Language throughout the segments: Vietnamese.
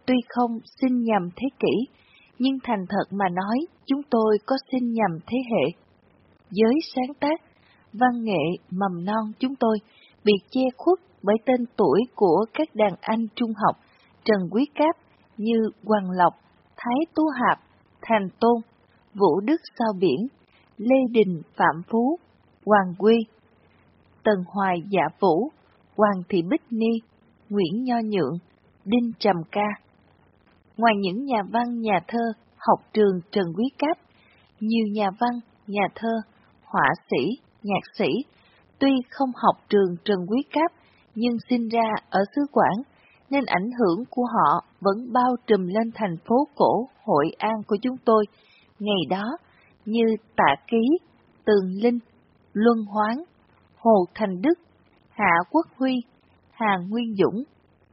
tuy không sinh nhầm thế kỷ, nhưng thành thật mà nói, chúng tôi có sinh nhầm thế hệ. Giới sáng tác, văn nghệ mầm non chúng tôi bị che khuất bởi tên tuổi của các đàn anh trung học Trần Quý Cáp như Hoàng Lộc, Thái Tú Hạp, Thành Tôn, Vũ Đức Sao Biển, Lê Đình Phạm Phú, Hoàng Quy, Tần Hoài Dạ Vũ, Hoàng Thị Bích Ni, Nguyễn Nho Nhượng, Đinh Trầm Ca. Ngoài những nhà văn, nhà thơ học trường Trần Quý Cáp, nhiều nhà văn, nhà thơ, họa sĩ, nhạc sĩ, tuy không học trường Trần Quý Cáp nhưng sinh ra ở xứ Quảng, nên ảnh hưởng của họ vẫn bao trùm lên thành phố cổ Hội An của chúng tôi ngày đó, như Tạ Ký, Tường Linh, Luân Hoán, Hồ Thành Đức, Hạ Quốc Huy, Hà Nguyên Dũng.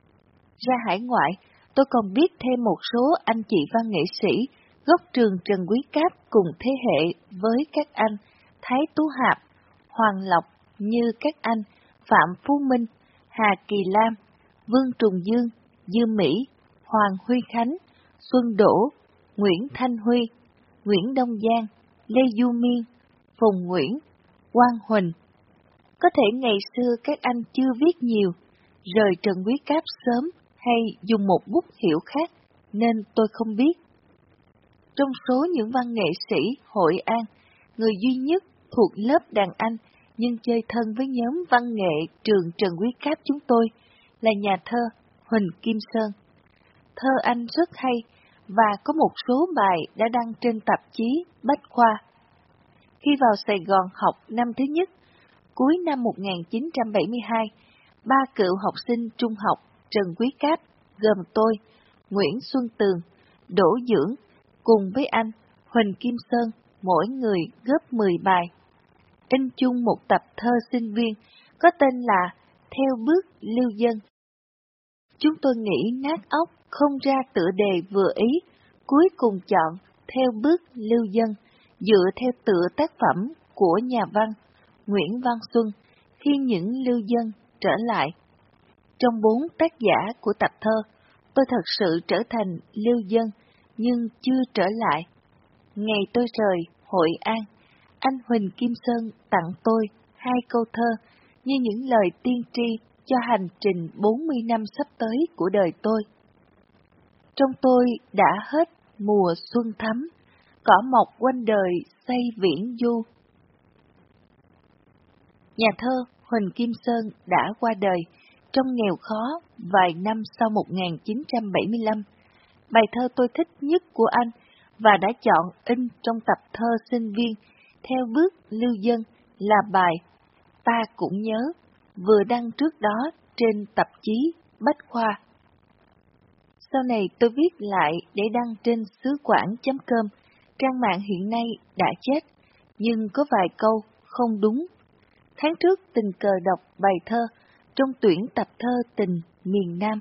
Ra hải ngoại, tôi còn biết thêm một số anh chị văn nghệ sĩ gốc trường Trần Quý Cáp cùng thế hệ với các anh Thái Tú Hạp, Hoàng Lộc như các anh Phạm Phú Minh, Hà Kỳ Lam, Vương Trùng Dương, Dư Mỹ, Hoàng Huy Khánh, Xuân Đỗ, Nguyễn Thanh Huy, Nguyễn Đông Giang, Lê Du Miên, Phùng Nguyễn, Quang Huỳnh. Có thể ngày xưa các anh chưa viết nhiều, rời Trần Quý Cáp sớm hay dùng một bút hiệu khác, nên tôi không biết. Trong số những văn nghệ sĩ Hội An, người duy nhất thuộc lớp đàn anh nhưng chơi thân với nhóm văn nghệ trường Trần Quý Cáp chúng tôi là nhà thơ Huỳnh Kim Sơn. Thơ anh rất hay và có một số bài đã đăng trên tạp chí Bách Khoa. Khi vào Sài Gòn học năm thứ nhất, cuối năm 1972, 3 cựu học sinh trung học Trần Quý Cáp gồm tôi, Nguyễn Xuân Tường, Đỗ Dưỡng cùng với anh Huỳnh Kim Sơn, mỗi người góp 10 bài, in chung một tập thơ sinh viên có tên là Theo Bước Lưu Dân. Chúng tôi nghĩ nát óc không ra tựa đề vừa ý, cuối cùng chọn Theo Bước Lưu Dân dựa theo tựa tác phẩm của nhà văn Nguyễn Văn Xuân Khi Những Lưu Dân Trở Lại. Trong 4 tác giả của tập thơ, tôi thật sự trở thành lưu dân nhưng chưa trở lại. Ngày tôi rời Hội An, anh Huỳnh Kim Sơn tặng tôi 2 câu thơ như những lời tiên tri cho hành trình 40 năm sắp tới của đời tôi. Trong tôi đã hết mùa xuân thắm, cỏ mọc quanh đời xây viễn du. Nhà thơ Huỳnh Kim Sơn đã qua đời trong nghèo khó vài năm sau 1975. Bài thơ tôi thích nhất của anh và đã chọn in trong tập thơ sinh viên Theo Bước Lưu Dân là bài Ta Cũng Nhớ, vừa đăng trước đó trên tạp chí Bách Khoa. Sau này tôi viết lại để đăng trên xứ quảng.com, trang mạng hiện nay đã chết, nhưng có vài câu không đúng. Tháng trước tình cờ đọc bài thơ trong tuyển tập thơ Tình Miền Nam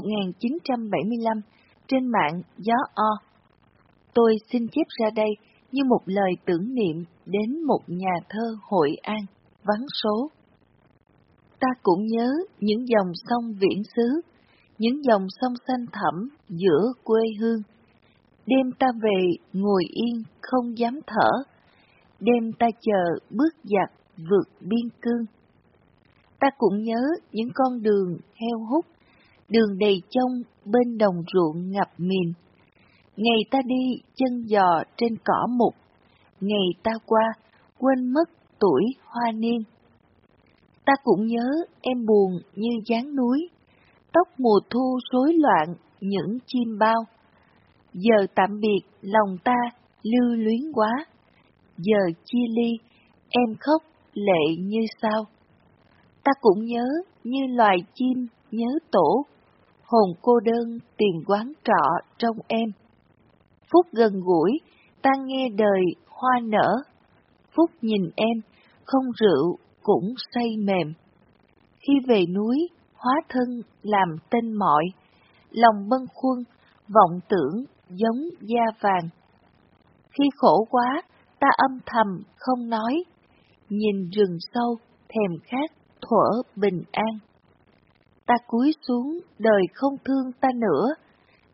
1975 trên mạng Gió O. Tôi xin chép ra đây như một lời tưởng niệm đến một nhà thơ Hội An vắng số. Ta cũng nhớ những dòng sông viễn xứ, những dòng sông xanh thẳm giữa quê hương. Đêm ta về ngồi yên không dám thở, đêm ta chờ bước giặc vượt biên cương. Ta cũng nhớ những con đường heo hút, đường đầy trông bên đồng ruộng ngập mìn. Ngày ta đi chân giò trên cỏ mục, ngày ta qua quên mất tuổi hoa niên. Ta cũng nhớ em buồn như dáng núi, tóc mùa thu rối loạn những chim bao. Giờ tạm biệt lòng ta lưu luyến quá, giờ chia ly em khóc lệ như sao. Ta cũng nhớ như loài chim nhớ tổ, hồn cô đơn tìm quán trọ trong em. Phút gần gũi ta nghe đời hoa nở, phút nhìn em không rượu cũng say mềm. Khi về núi hóa thân làm tên mọi, lòng bâng khuâng vọng tưởng giống da vàng. Khi khổ quá ta âm thầm không nói, nhìn rừng sâu thèm khát thuở bình an. Ta cúi xuống đời không thương ta nữa,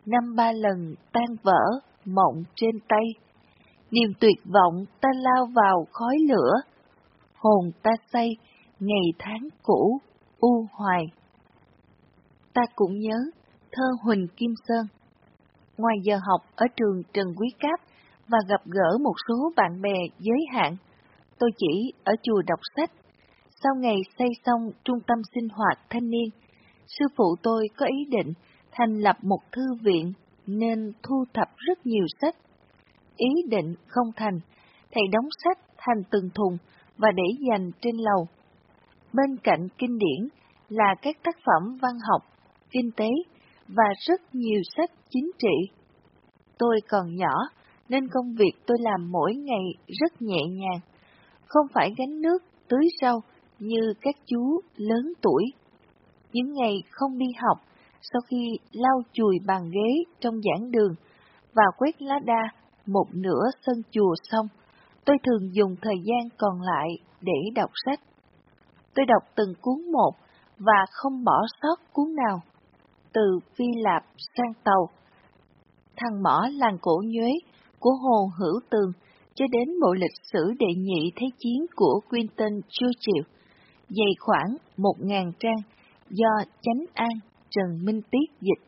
năm ba lần tan vỡ, mộng trên tay. Niềm tuyệt vọng ta lao vào khói lửa, hồn ta say, ngày tháng cũ, u hoài. Ta cũng nhớ thơ Huỳnh Kim Sơn. Ngoài giờ học ở trường Trần Quý Cáp và gặp gỡ một số bạn bè giới hạn, tôi chỉ ở chùa đọc sách. Sau ngày xây xong trung tâm sinh hoạt thanh niên, sư phụ tôi có ý định thành lập một thư viện nên thu thập rất nhiều sách. Ý định không thành, thầy đóng sách thành từng thùng và để dành trên lầu. Bên cạnh kinh điển là các tác phẩm văn học, kinh tế và rất nhiều sách chính trị. Tôi còn nhỏ nên công việc tôi làm mỗi ngày rất nhẹ nhàng, không phải gánh nước, tưới rau như các chú lớn tuổi. Những ngày không đi học, sau khi lau chùi bàn ghế trong giảng đường và quét lá đa một nửa sân chùa xong, tôi thường dùng thời gian còn lại để đọc sách. Tôi đọc từng cuốn một và không bỏ sót cuốn nào, từ Phi Lạp sang Tàu, Thằng Mỏ Làng Cổ Nhuế của Hồ Hữu Tường cho đến bộ lịch sử đệ nhị Thế chiến của Winston Churchill, dày khoảng 1000 trang, do Chánh An, Trần Minh Tiết dịch.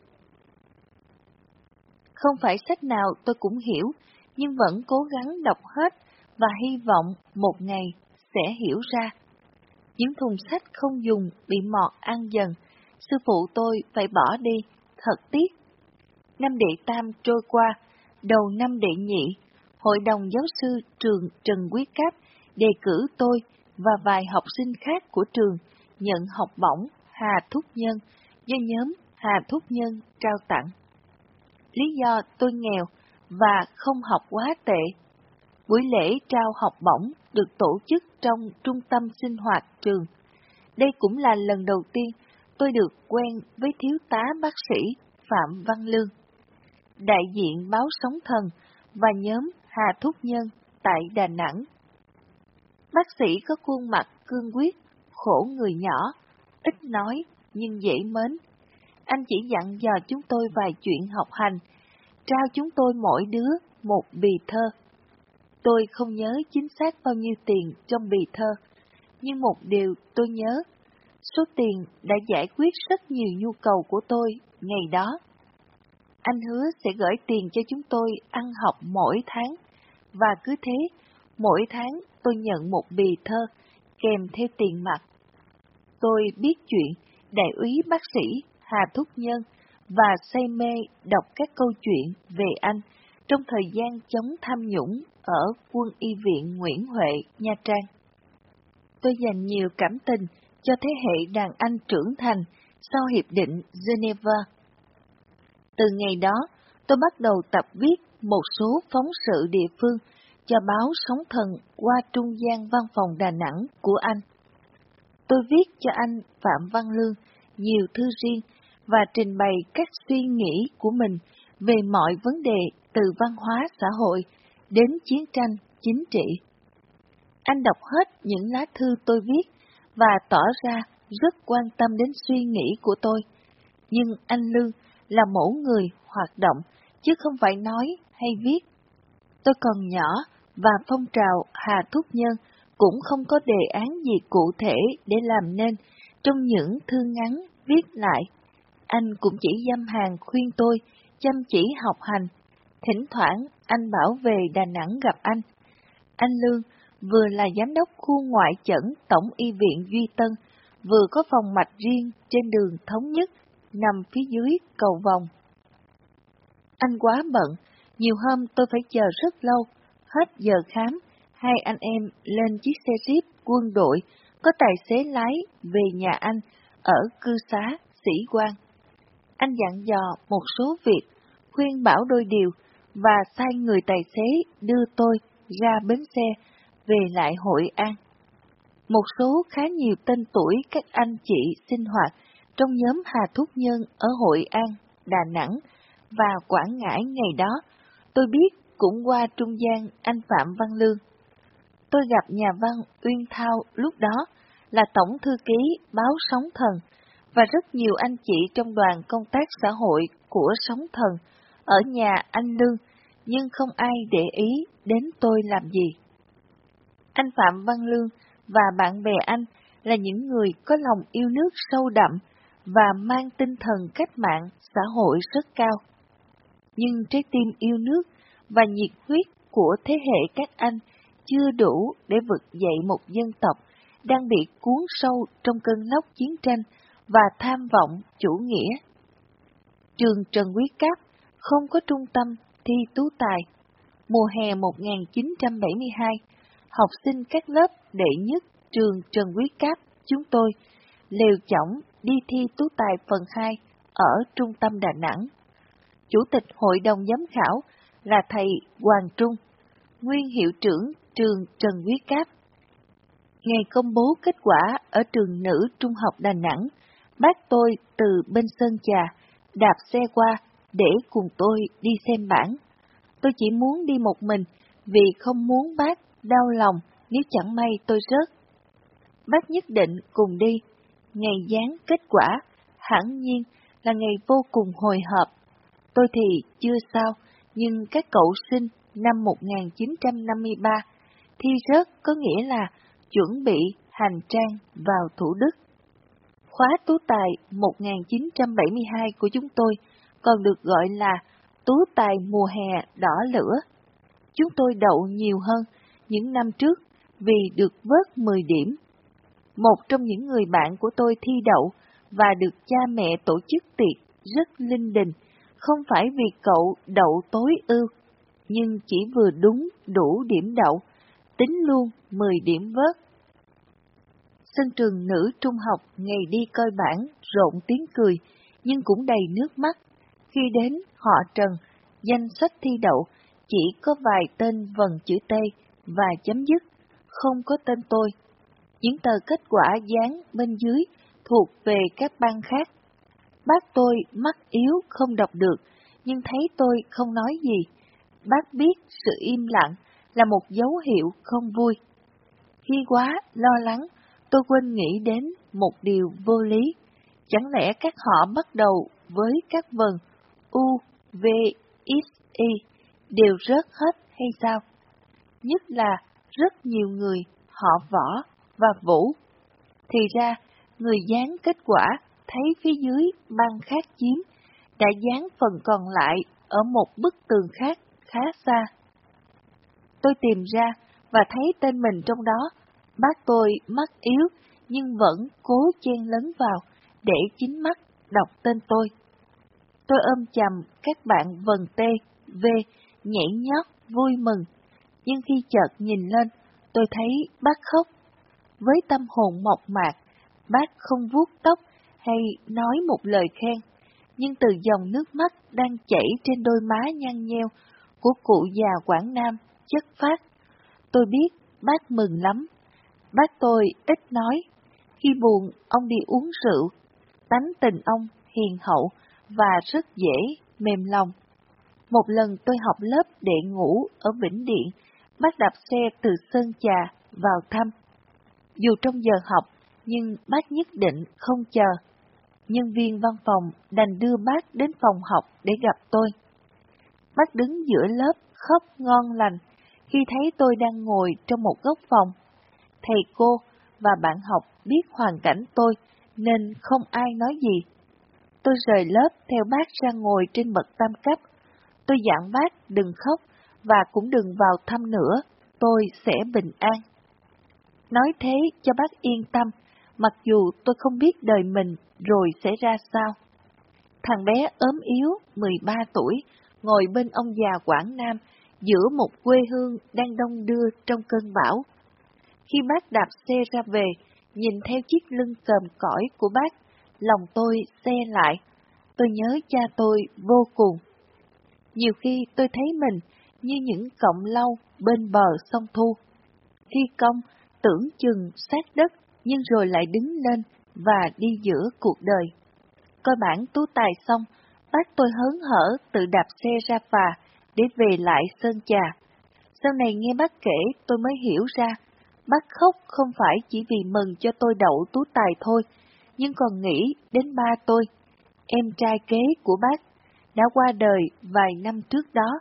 Không phải sách nào tôi cũng hiểu, nhưng vẫn cố gắng đọc hết và hy vọng một ngày sẽ hiểu ra. Những thùng sách không dùng bị mọt ăn dần, sư phụ tôi phải bỏ đi, thật tiếc. Năm đệ tam trôi qua, đầu năm đệ nhị, hội đồng giáo sư trường Trần Quý Cáp đề cử tôi và vài học sinh khác của trường nhận học bổng Hà Thúc Nhân do nhóm Hà Thúc Nhân trao tặng. Lý do tôi nghèo và không học quá tệ. Buổi lễ trao học bổng được tổ chức trong trung tâm sinh hoạt trường. Đây cũng là lần đầu tiên tôi được quen với thiếu tá bác sĩ Phạm Văn Lương, đại diện báo Sóng Thần và nhóm Hà Thúc Nhân tại Đà Nẵng. Bác sĩ có khuôn mặt cương quyết, khổ người nhỏ, ít nói nhưng dễ mến. Anh chỉ dặn dò chúng tôi vài chuyện học hành, trao chúng tôi mỗi đứa một bì thơ. Tôi không nhớ chính xác bao nhiêu tiền trong bì thơ, nhưng một điều tôi nhớ, số tiền đã giải quyết rất nhiều nhu cầu của tôi ngày đó. Anh hứa sẽ gửi tiền cho chúng tôi ăn học mỗi tháng, và cứ thế, mỗi tháng tôi nhận một bì thơ kèm theo tiền mặt. Tôi biết chuyện đại úy bác sĩ Hà Thúc Nhân và say mê đọc các câu chuyện về anh trong thời gian chống tham nhũng ở Quân y viện Nguyễn Huệ, Nha Trang. Tôi dành nhiều cảm tình cho thế hệ đàn anh trưởng thành sau Hiệp định Geneva. Từ ngày đó, tôi bắt đầu tập viết một số phóng sự địa phương cho báo Sóng Thần qua trung gian văn phòng Đà Nẵng của anh. Tôi viết cho anh Phạm Văn Lương nhiều thư riêng và trình bày các suy nghĩ của mình về mọi vấn đề từ văn hóa xã hội đến chiến tranh chính trị. Anh đọc hết những lá thư tôi viết và tỏ ra rất quan tâm đến suy nghĩ của tôi. Nhưng anh Lương là mẫu người hoạt động, chứ không phải nói hay viết. Tôi còn nhỏ và phong trào Hà Thúc Nhân cũng không có đề án gì cụ thể để làm nên trong những thư ngắn viết lại. Anh cũng chỉ dăm hàng khuyên tôi chăm chỉ học hành. Thỉnh thoảng anh bảo về Đà Nẵng gặp anh. Anh Lương vừa là giám đốc khu ngoại chẩn Tổng y viện Duy Tân, vừa có phòng mạch riêng trên đường Thống Nhất, nằm phía dưới cầu vòng. Anh quá bận, nhiều hôm tôi phải chờ rất lâu, hết giờ khám, hai anh em lên chiếc xe jeep quân đội, có tài xế lái về nhà anh ở cư xá Sĩ Quang. Anh dặn dò một số việc, khuyên bảo đôi điều và sai người tài xế đưa tôi ra bến xe về lại Hội An. Một số khá nhiều tên tuổi các anh chị sinh hoạt trong nhóm Hà Thúc Nhân ở Hội An, Đà Nẵng và Quảng Ngãi ngày đó, tôi biết cũng qua trung gian anh Phạm Văn Lương. Tôi gặp nhà văn Uyên Thao lúc đó là tổng thư ký báo Sóng Thần và rất nhiều anh chị trong đoàn công tác xã hội của sóng thần ở nhà anh Lương, nhưng không ai để ý đến tôi làm gì. Anh Phạm Văn Lương và bạn bè anh là những người có lòng yêu nước sâu đậm và mang tinh thần cách mạng xã hội rất cao. Nhưng trái tim yêu nước và nhiệt huyết của thế hệ các anh chưa đủ để vực dậy một dân tộc đang bị cuốn sâu trong cơn lốc chiến tranh và tham vọng chủ nghĩa. Trường Trần Quý Cáp không có trung tâm thi tú tài. Mùa hè 1972, học sinh các lớp đệ nhất trường Trần Quý Cáp chúng tôi lều chõng đi thi tú tài phần 2 ở trung tâm Đà Nẵng. Chủ tịch hội đồng giám khảo là thầy Hoàng Trung, nguyên hiệu trưởng trường Trần Quý Cáp. Ngày công bố kết quả ở trường nữ trung học Đà Nẵng, bác tôi từ bên Sơn Trà đạp xe qua để cùng tôi đi xem bảng. Tôi chỉ muốn đi một mình vì không muốn bác đau lòng nếu chẳng may tôi rớt. Bác nhất định cùng đi. Ngày dán kết quả, hẳn nhiên là ngày vô cùng hồi hộp. Tôi thì chưa sao, nhưng các cậu sinh năm 1953 thi rớt có nghĩa là chuẩn bị hành trang vào Thủ Đức. Khóa tú tài 1972 của chúng tôi còn được gọi là tú tài mùa hè đỏ lửa. Chúng tôi đậu nhiều hơn những năm trước vì được vớt 10 điểm. Một trong những người bạn của tôi thi đậu và được cha mẹ tổ chức tiệc rất linh đình, không phải vì cậu đậu tối ưu, nhưng chỉ vừa đúng đủ điểm đậu, tính luôn 10 điểm vớt. Sân trường nữ trung học ngày đi coi bảng rộn tiếng cười, nhưng cũng đầy nước mắt. Khi đến họ Trần, danh sách thi đậu chỉ có vài tên vần chữ T và chấm dứt, không có tên tôi. Những tờ kết quả dán bên dưới thuộc về các ban khác. Bác tôi mắt yếu không đọc được, nhưng thấy tôi không nói gì. Bác biết sự im lặng là một dấu hiệu không vui. Khi quá lo lắng, tôi quên nghĩ đến một điều vô lý. Chẳng lẽ các họ bắt đầu với các vần U, V, X, Y đều rớt hết hay sao? Nhất là rất nhiều người họ Võ và Vũ. Thì ra, người dán kết quả thấy phía dưới ban khác chiếm, đã dán phần còn lại ở một bức tường khác khá xa. Tôi tìm ra và thấy tên mình trong đó. Bác tôi mắt yếu nhưng vẫn cố chen lấn vào để chính mắt đọc tên tôi. Tôi ôm chầm các bạn vần T, V, nhảy nhót vui mừng, nhưng khi chợt nhìn lên, tôi thấy bác khóc. Với tâm hồn mộc mạc, bác không vuốt tóc hay nói một lời khen, nhưng từ dòng nước mắt đang chảy trên đôi má nhăn nheo của cụ già Quảng Nam chất phát. Tôi biết bác mừng lắm. Bác tôi ít nói. Khi buồn, ông đi uống rượu. Tánh tình ông hiền hậu và rất dễ mềm lòng. Một lần tôi học lớp đệ ngũ ở Vĩnh Điện, bác đạp xe từ Sơn Trà vào thăm. Dù trong giờ học, nhưng bác nhất định không chờ. Nhân viên văn phòng đành đưa bác đến phòng học để gặp tôi. Bác đứng giữa lớp khóc ngon lành khi thấy tôi đang ngồi trong một góc phòng. Thầy cô và bạn học biết hoàn cảnh tôi nên không ai nói gì. Tôi rời lớp theo bác ra ngồi trên bậc tam cấp. Tôi dặn bác đừng khóc và cũng đừng vào thăm nữa, tôi sẽ bình an. Nói thế cho bác yên tâm, mặc dù tôi không biết đời mình rồi sẽ ra sao. Thằng bé ốm yếu, 13 tuổi, ngồi bên ông già Quảng Nam, giữa một quê hương đang đông đưa trong cơn bão. Khi bác đạp xe ra về, nhìn theo chiếc lưng còm cõi của bác, lòng tôi xe lại. Tôi nhớ cha tôi vô cùng. Nhiều khi tôi thấy mình như những cọng lau bên bờ sông Thu. Thi công tưởng chừng sát đất, nhưng rồi lại đứng lên và đi giữa cuộc đời. Coi bảng tú tài xong, bác tôi hớn hở tự đạp xe ra phà để về lại Sơn Trà. Sau này nghe bác kể tôi mới hiểu ra, bác khóc không phải chỉ vì mừng cho tôi đậu tú tài thôi, nhưng còn nghĩ đến ba tôi, em trai kế của bác. đã qua đời vài năm trước đó.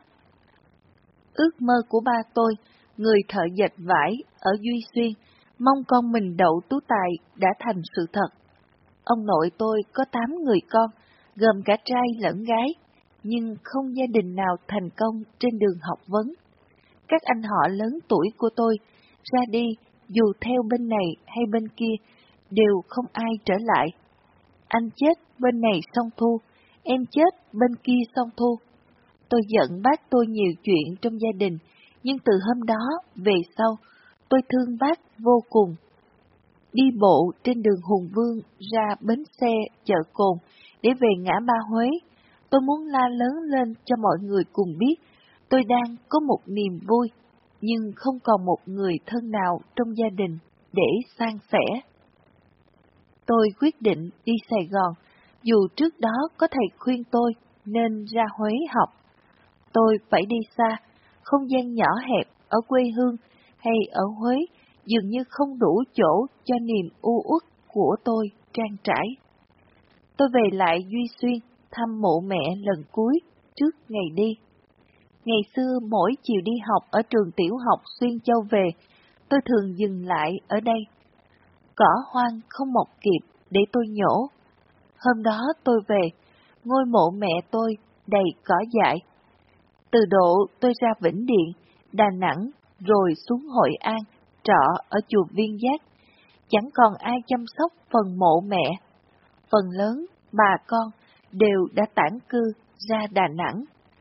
Ước mơ của ba tôi, người thợ dệt vải ở Duy Xuyên, mong con mình đậu tú tài đã thành sự thật. Ông nội tôi có 8 người con, gồm cả trai lẫn gái, nhưng không gia đình nào thành công trên đường học vấn. Các anh họ lớn tuổi của tôi ra đi, dù theo bên này hay bên kia, đều không ai trở lại. Anh chết bên này xong thu, em chết bên kia xong thu. Tôi giận bác tôi nhiều chuyện trong gia đình, nhưng từ hôm đó về sau, tôi thương bác vô cùng. Đi bộ trên đường Hùng Vương ra bến xe chợ Cồn để về ngã ba Huế, tôi muốn la lớn lên cho mọi người cùng biết tôi đang có một niềm vui, nhưng không còn một người thân nào trong gia đình để san sẻ. Tôi quyết định đi Sài Gòn, dù trước đó có thầy khuyên tôi nên ra Huế học. Tôi phải đi xa, không gian nhỏ hẹp ở quê hương hay ở Huế dường như không đủ chỗ cho niềm u uất của tôi trang trải. Tôi về lại Duy Xuyên thăm mộ mẹ lần cuối trước ngày đi. Ngày xưa mỗi chiều đi học ở trường tiểu học Xuyên Châu về, tôi thường dừng lại ở đây. Cỏ hoang không mọc kịp để tôi nhổ. Hôm đó tôi về, ngôi mộ mẹ tôi đầy cỏ dại. Từ độ tôi ra Vĩnh Điện, Đà Nẵng, rồi xuống Hội An, trọ ở chùa Viên Giác, chẳng còn ai chăm sóc phần mộ mẹ. Phần lớn, bà con, đều đã tản cư ra Đà Nẵng.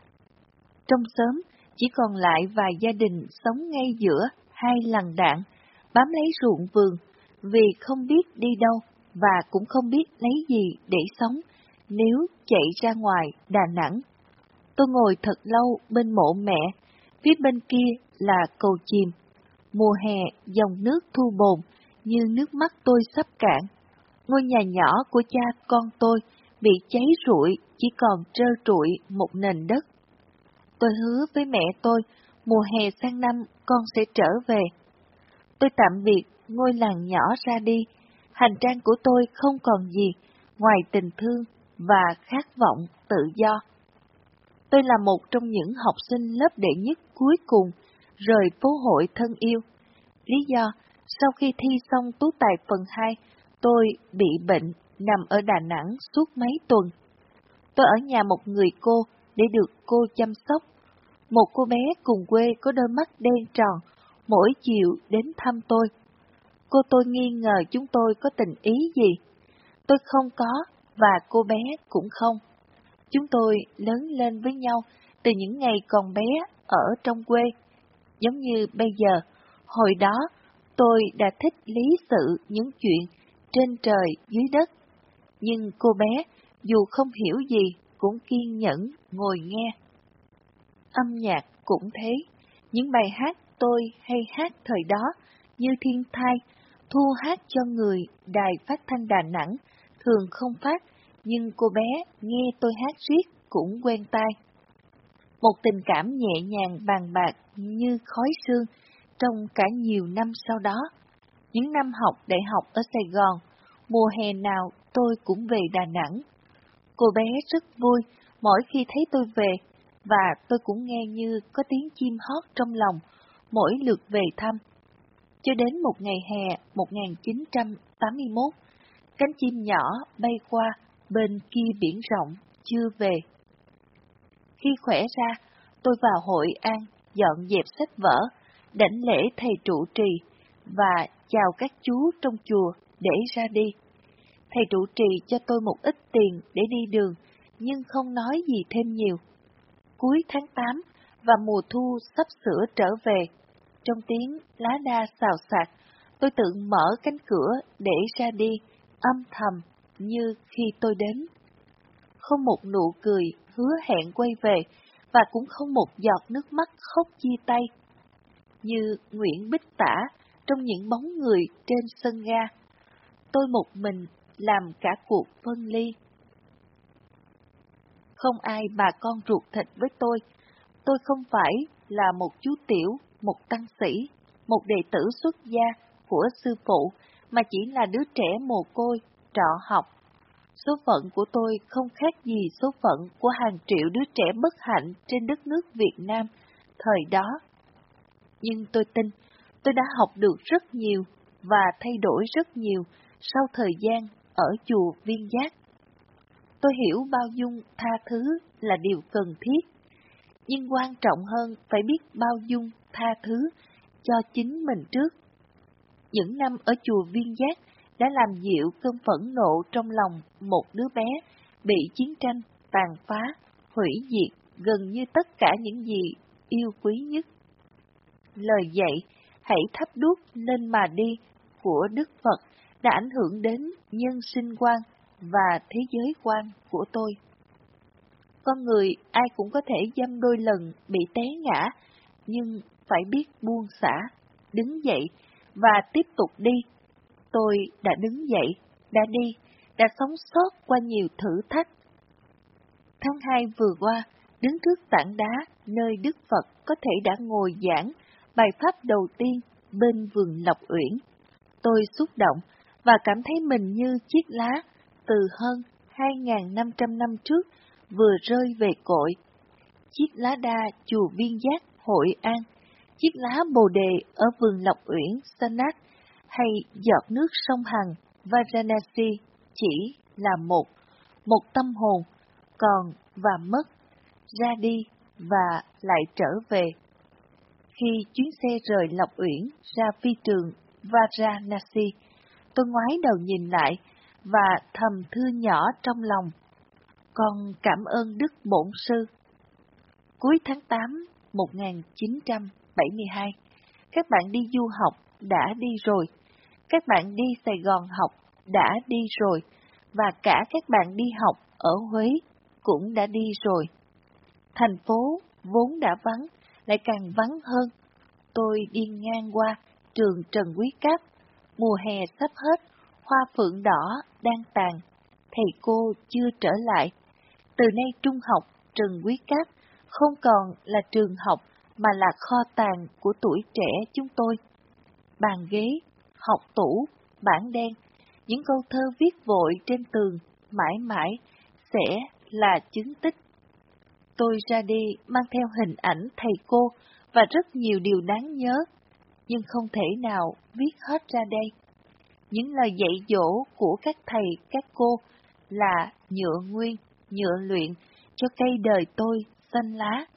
Trong xóm, chỉ còn lại vài gia đình sống ngay giữa hai lằn đạn, bám lấy ruộng vườn, vì không biết đi đâu và cũng không biết lấy gì để sống nếu chạy ra ngoài Đà Nẵng. Tôi ngồi thật lâu bên mộ mẹ, phía bên kia là cầu chìm. Mùa hè dòng nước thu bồn như nước mắt tôi sắp cạn. Ngôi nhà nhỏ của cha con tôi bị cháy rụi, chỉ còn trơ trụi một nền đất. Tôi hứa với mẹ tôi, mùa hè sang năm con sẽ trở về. Tôi tạm biệt ngôi làng nhỏ ra đi, hành trang của tôi không còn gì ngoài tình thương và khát vọng tự do. Tôi là một trong những học sinh lớp đệ nhất cuối cùng rời phố hội thân yêu. Lý do, sau khi thi xong tú tài phần 2, tôi bị bệnh, nằm ở Đà Nẵng suốt mấy tuần. Tôi ở nhà một người cô để được cô chăm sóc. Một cô bé cùng quê có đôi mắt đen tròn, mỗi chiều đến thăm tôi. Cô tôi nghi ngờ chúng tôi có tình ý gì. Tôi không có, và cô bé cũng không. Chúng tôi lớn lên với nhau từ những ngày còn bé ở trong quê. Giống như bây giờ, hồi đó tôi đã thích lý sự những chuyện trên trời dưới đất. Nhưng cô bé, dù không hiểu gì, cũng kiên nhẫn ngồi nghe. Âm nhạc cũng thế, những bài hát tôi hay hát thời đó như Thiên Thai, thu hát cho người đài phát thanh Đà Nẵng, thường không phát, nhưng cô bé nghe tôi hát riết cũng quen tai. Một tình cảm nhẹ nhàng bàn bạc như khói sương trong cả nhiều năm sau đó. Những năm học đại học ở Sài Gòn, mùa hè nào tôi cũng về Đà Nẵng. Cô bé rất vui mỗi khi thấy tôi về, và tôi cũng nghe như có tiếng chim hót trong lòng mỗi lượt về thăm. Cho đến một ngày hè 1981, cánh chim nhỏ bay qua bên kia biển rộng chưa về. Khi khỏe ra, tôi vào Hội An dọn dẹp sách vở, đảnh lễ thầy trụ trì và chào các chú trong chùa để ra đi. Thầy trụ trì cho tôi một ít tiền để đi đường, nhưng không nói gì thêm nhiều. Cuối tháng 8 và mùa thu sắp sửa trở về, trong tiếng lá đa xào xạc, tôi tự mở cánh cửa để ra đi, âm thầm như khi tôi đến. Không một nụ cười hứa hẹn quay về, và cũng không một giọt nước mắt khóc chia tay. Như Nguyễn Bích tả trong những bóng người trên sân ga, tôi một mình làm cả cuộc phân ly. Không ai bà con ruột thịt với tôi không phải là một chú tiểu, một tăng sĩ, một đệ tử xuất gia của sư phụ, mà chỉ là đứa trẻ mồ côi, trọ học. Số phận của tôi không khác gì số phận của hàng triệu đứa trẻ bất hạnh trên đất nước Việt Nam thời đó. Nhưng tôi tin tôi đã học được rất nhiều và thay đổi rất nhiều sau thời gian ở chùa Viên Giác. Tôi hiểu bao dung tha thứ là điều cần thiết, nhưng quan trọng hơn phải biết bao dung tha thứ cho chính mình trước. Những năm ở chùa Viên Giác đã làm dịu cơn phẫn nộ trong lòng một đứa bé bị chiến tranh tàn phá, hủy diệt gần như tất cả những gì yêu quý nhất. Lời dạy hãy thắp đuốc lên mà đi của Đức Phật đã ảnh hưởng đến nhân sinh quan và thế giới quan của tôi. Con người ai cũng có thể dăm đôi lần bị té ngã, nhưng phải biết buông xả, đứng dậy và tiếp tục đi. Tôi đã đứng dậy, đã đi, đã sống sót qua nhiều thử thách. Tháng 2 vừa qua, đứng trước tảng đá nơi Đức Phật có thể đã ngồi giảng bài pháp đầu tiên bên vườn Lộc Uyển. Tôi xúc động và cảm thấy mình như chiếc lá từ hơn 2.500 năm trước vừa rơi về cội. Chiếc lá đa chùa Viên Giác, Hội An, chiếc lá bồ đề ở vườn Lộc Uyển, Sanat, hay giọt nước sông Hằng, Varanasi chỉ là một tâm hồn, còn và mất, ra đi và lại trở về. Khi chuyến xe rời Lộc Uyển ra phi trường Varanasi, tôi ngoái đầu nhìn lại và thầm thưa nhỏ trong lòng: con cảm ơn Đức Bổn Sư. Cuối tháng 8 1972, các bạn đi du học đã đi rồi, các bạn đi Sài Gòn học đã đi rồi, và cả các bạn đi học ở Huế cũng đã đi rồi. Thành phố vốn đã vắng, lại càng vắng hơn. Tôi đi ngang qua trường Trần Quý Cáp, mùa hè sắp hết, hoa phượng đỏ đang tàn, thầy cô chưa trở lại. Từ nay trung học Trần Quý Cáp không còn là trường học mà là kho tàng của tuổi trẻ chúng tôi. Bàn ghế, học tủ, bảng đen, những câu thơ viết vội trên tường mãi mãi sẽ là chứng tích. Tôi ra đi mang theo hình ảnh thầy cô và rất nhiều điều đáng nhớ, nhưng không thể nào viết hết ra đây. Những lời dạy dỗ của các thầy, các cô là nhựa nguyên, nhựa luyện cho cây đời tôi xanh lá.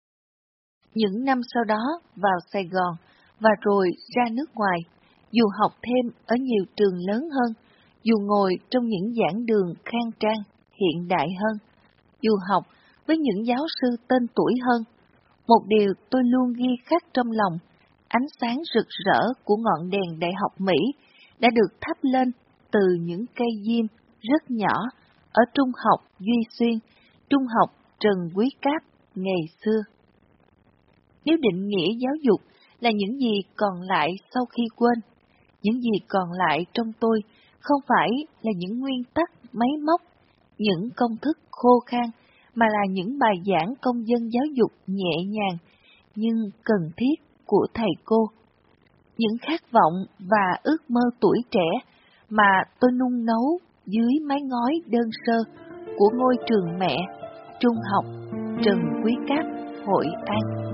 Những năm sau đó vào Sài Gòn và rồi ra nước ngoài, dù học thêm ở nhiều trường lớn hơn, dù ngồi trong những giảng đường khang trang, hiện đại hơn, dù học với những giáo sư tên tuổi hơn, một điều tôi luôn ghi khắc trong lòng: ánh sáng rực rỡ của ngọn đèn Đại học Mỹ đã được thắp lên từ những cây diêm rất nhỏ ở Trung học Duy Xuyên, Trung học Trần Quý Cáp ngày xưa. Nếu định nghĩa giáo dục là những gì còn lại sau khi quên, những gì còn lại trong tôi không phải là những nguyên tắc máy móc, những công thức khô khan, mà là những bài giảng công dân giáo dục nhẹ nhàng nhưng cần thiết của thầy cô. Những khát vọng và ước mơ tuổi trẻ mà tôi nung nấu dưới mái ngói đơn sơ của ngôi trường mẹ, Trung học Trần Quý Cáp, Hội An.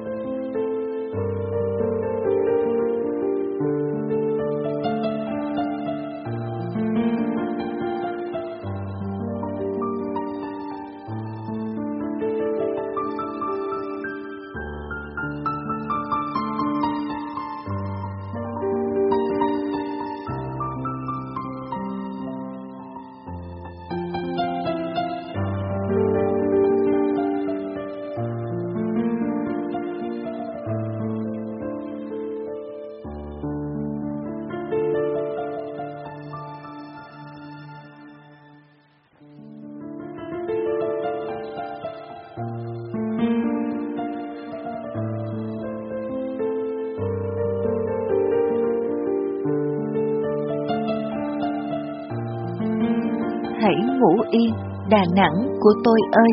Hãy ngủ yên, Đà Nẵng của tôi ơi.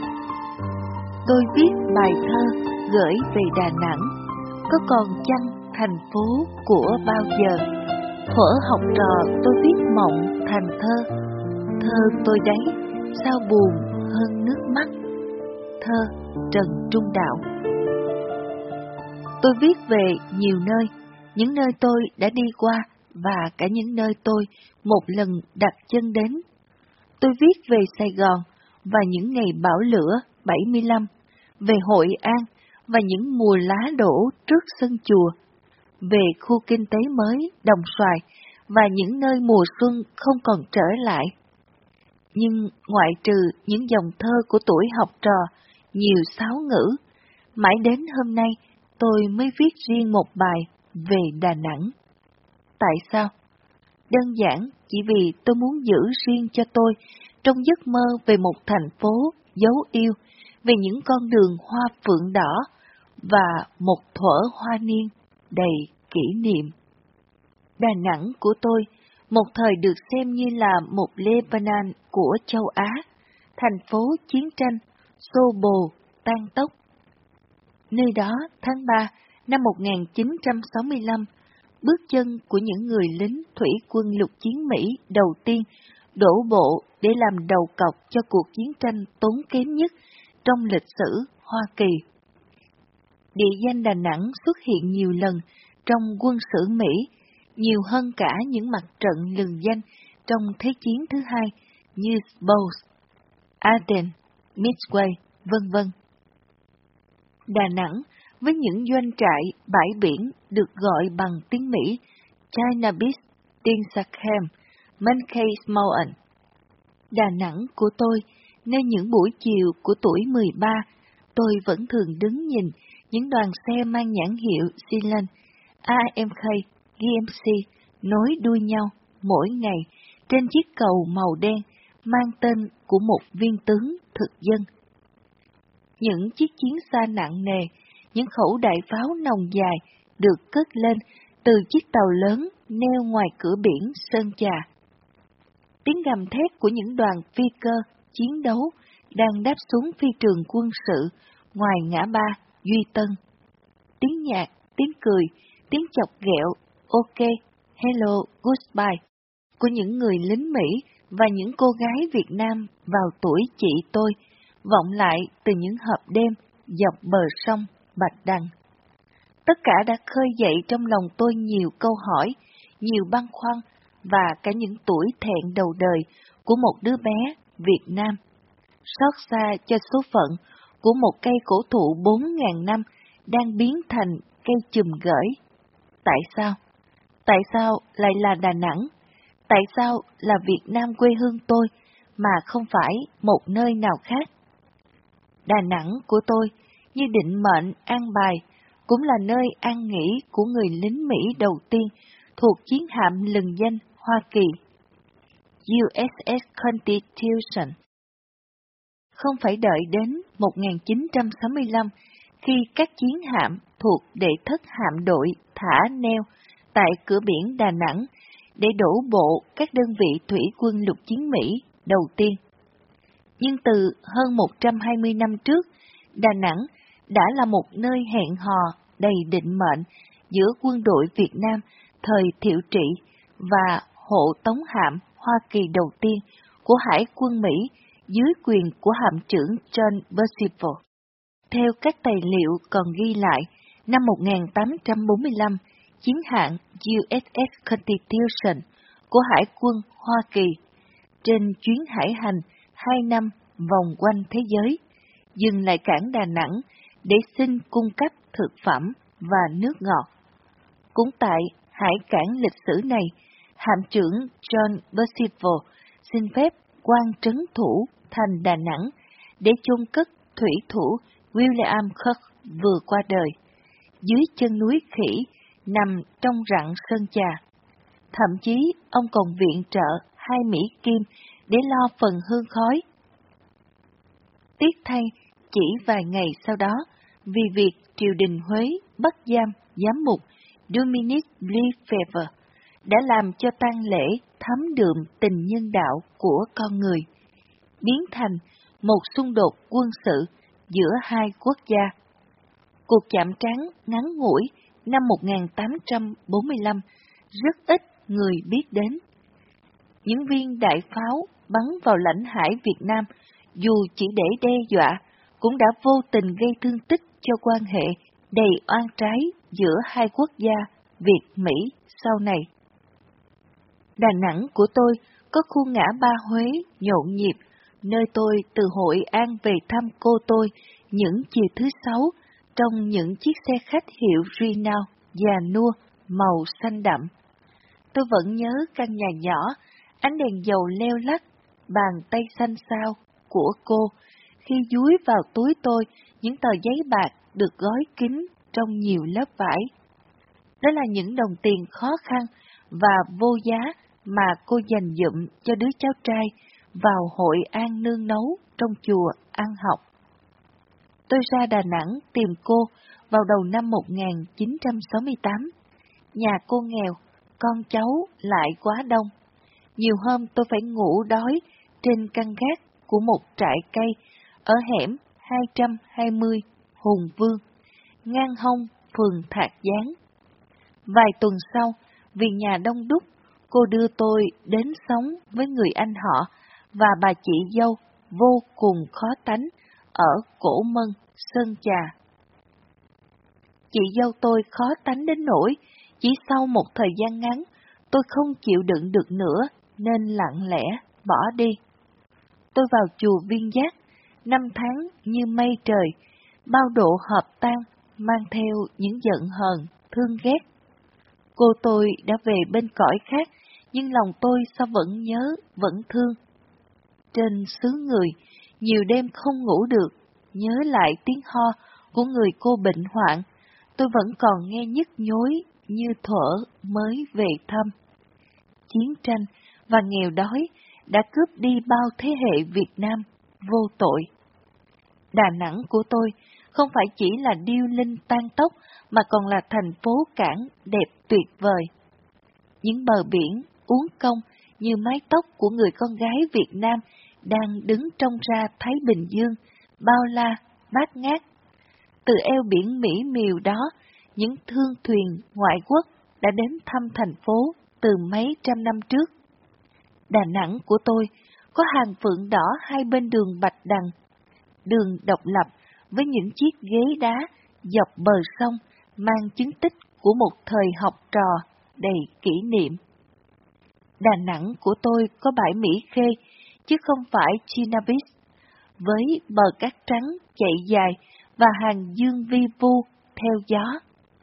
Tôi viết bài thơ gửi về Đà Nẵng, có còn chăng thành phố của bao giờ. Thuở học trò tôi viết mộng thành thơ, thơ tôi đấy sao buồn hơn nước mắt. Thơ Trần Trung Đạo. Tôi viết về nhiều nơi, những nơi tôi đã đi qua và cả những nơi tôi một lần đặt chân đến. Tôi viết về Sài Gòn và những ngày bão lửa 75, về Hội An và những mùa lá đổ trước sân chùa, về khu kinh tế mới Đồng Xoài và những nơi mùa xuân không còn trở lại. Nhưng ngoại trừ những dòng thơ của tuổi học trò, nhiều sáo ngữ, mãi đến hôm nay tôi mới viết riêng một bài về Đà Nẵng. Tại sao? Đơn giản chỉ vì tôi muốn giữ riêng cho tôi trong giấc mơ về một thành phố dấu yêu, về những con đường hoa phượng đỏ và một thuở hoa niên đầy kỷ niệm. Đà Nẵng của tôi một thời được xem như là một Lebanon của châu Á, thành phố chiến tranh, xô bồ, tan tốc. Nơi đó tháng 3 năm 1965, bước chân của những người lính thủy quân lục chiến Mỹ đầu tiên đổ bộ để làm đầu cọc cho cuộc chiến tranh tốn kém nhất trong lịch sử Hoa Kỳ. Địa danh Đà Nẵng xuất hiện nhiều lần trong quân sử Mỹ, nhiều hơn cả những mặt trận lừng danh trong Thế chiến thứ hai như Bulls, Aden, Midway, vân vân. Đà Nẵng với những doanh trại bãi biển được gọi bằng tiếng Mỹ China Beach, Dinsachem, Mankay Mountain. Đà Nẵng của tôi, nơi những buổi chiều của tuổi 13, tôi vẫn thường đứng nhìn những đoàn xe mang nhãn hiệu Zealand, AMK, GMC nối đuôi nhau mỗi ngày trên chiếc cầu màu đen mang tên của một viên tướng thực dân. Những chiếc chiến xa nặng nề, những khẩu đại pháo nòng dài được cất lên từ chiếc tàu lớn neo ngoài cửa biển Sơn Trà. Tiếng gầm thét của những đoàn phi cơ chiến đấu đang đáp xuống phi trường quân sự ngoài ngã ba Duy Tân. Tiếng nhạc, tiếng cười, tiếng chọc ghẹo, ok, hello, goodbye của những người lính Mỹ và những cô gái Việt Nam vào tuổi chị tôi vọng lại từ những hộp đêm dọc bờ sông Bạch Đằng. Tất cả đã khơi dậy trong lòng tôi nhiều câu hỏi, nhiều băn khoăn và cả những tuổi thẹn đầu đời của một đứa bé Việt Nam. Xót xa cho số phận của một cây cổ thụ 4.000 năm đang biến thành cây chùm gởi. Tại sao? Tại sao lại là Đà Nẵng? Tại sao là Việt Nam quê hương tôi mà không phải một nơi nào khác? Đà Nẵng của tôi như định mệnh an bài, cũng là nơi an nghỉ của người lính Mỹ đầu tiên thuộc chiến hạm lừng danh Hoa Kỳ, USS Constitution. Không phải đợi đến 1965 khi các chiến hạm thuộc đệ thất hạm đội thả neo tại cửa biển Đà Nẵng để đổ bộ các đơn vị thủy quân lục chiến Mỹ đầu tiên. Nhưng từ hơn 120 năm trước, Đà Nẵng đã là một nơi hẹn hò đầy định mệnh giữa quân đội Việt Nam thời Thiệu Trị và hộ tống hạm Hoa Kỳ đầu tiên của Hải quân Mỹ dưới quyền của hạm trưởng John Percival. Theo các tài liệu còn ghi lại, năm 1845, chiến hạm USS Constitution của Hải quân Hoa Kỳ trên chuyến hải hành 2 năm vòng quanh thế giới, dừng lại cảng Đà Nẵng để xin cung cấp thực phẩm và nước ngọt. Cũng tại hải cảng lịch sử này, hạm trưởng John Percival xin phép quan trấn thủ thành Đà Nẵng để chôn cất thủy thủ William Cook vừa qua đời, dưới chân núi Khỉ nằm trong rặng Sơn Trà. Thậm chí ông còn viện trợ 2 Mỹ Kim để lo phần hương khói. Tiếc thay, chỉ vài ngày sau đó, vì việc triều đình Huế bắt giam giám mục Dominic Lefebvre đã làm cho tang lễ thấm đượm tình nhân đạo của con người, biến thành một xung đột quân sự giữa hai quốc gia. Cuộc chạm trán ngắn ngủi năm 1845 rất ít người biết đến. Những viên đại pháo bắn vào lãnh hải Việt Nam, dù chỉ để đe dọa, cũng đã vô tình gây thương tích cho quan hệ đầy oan trái giữa hai quốc gia Việt-Mỹ sau này. Đà Nẵng của tôi có khu ngã ba Huế nhộn nhịp, nơi tôi từ Hội An về thăm cô tôi những chiều thứ Sáu trong những chiếc xe khách hiệu Renault già nua màu xanh đậm. Tôi vẫn nhớ căn nhà nhỏ, ánh đèn dầu leo lắt, bàn tay xanh xao của cô khi dúi vào túi tôi những tờ giấy bạc được gói kín trong nhiều lớp vải. Đó là những đồng tiền khó khăn và vô giá mà cô dành dụm cho đứa cháu trai vào Hội An nương nấu trong chùa ăn học. Tôi ra Đà Nẵng tìm cô vào đầu năm 1968. Nhà cô nghèo, con cháu lại quá đông. Nhiều hôm tôi phải ngủ đói trên căn gác của một trại cây ở hẻm 220 Hùng Vương, ngang hông phường Thạc Gián. Vài tuần sau, vì nhà đông đúc, cô đưa tôi đến sống với người anh họ và bà chị dâu vô cùng khó tánh ở Cổ Mân, Sơn Trà. Chị dâu tôi khó tánh đến nỗi, chỉ sau một thời gian ngắn, tôi không chịu đựng được nữa nên lặng lẽ bỏ đi. Tôi vào chùa Viên Giác, 5 tháng như mây trời, bao độ hợp tan, mang theo những giận hờn, thương ghét. Cô tôi đã về bên cõi khác, nhưng lòng tôi sao vẫn nhớ, vẫn thương. Trên xứ người, nhiều đêm không ngủ được, nhớ lại tiếng ho của người cô bệnh hoạn, tôi vẫn còn nghe nhức nhối như thuở mới về thăm. Chiến tranh và nghèo đói đã cướp đi bao thế hệ Việt Nam vô tội. Đà Nẵng của tôi không phải chỉ là điêu linh tan tóc mà còn là thành phố cảng đẹp tuyệt vời. Những bờ biển uốn cong như mái tóc của người con gái Việt Nam đang đứng trông ra Thái Bình Dương, bao la, bát ngát. Từ eo biển mỹ miều đó, những thương thuyền ngoại quốc đã đến thăm thành phố từ mấy trăm năm trước. Đà Nẵng của tôi có hàng phượng đỏ hai bên đường Bạch Đằng, đường độc lập với những chiếc ghế đá dọc bờ sông mang chứng tích của một thời học trò đầy kỷ niệm. Đà Nẵng của tôi có bãi Mỹ Khê, chứ không phải China Beach, với bờ cát trắng chạy dài và hàng dương vi vu theo gió.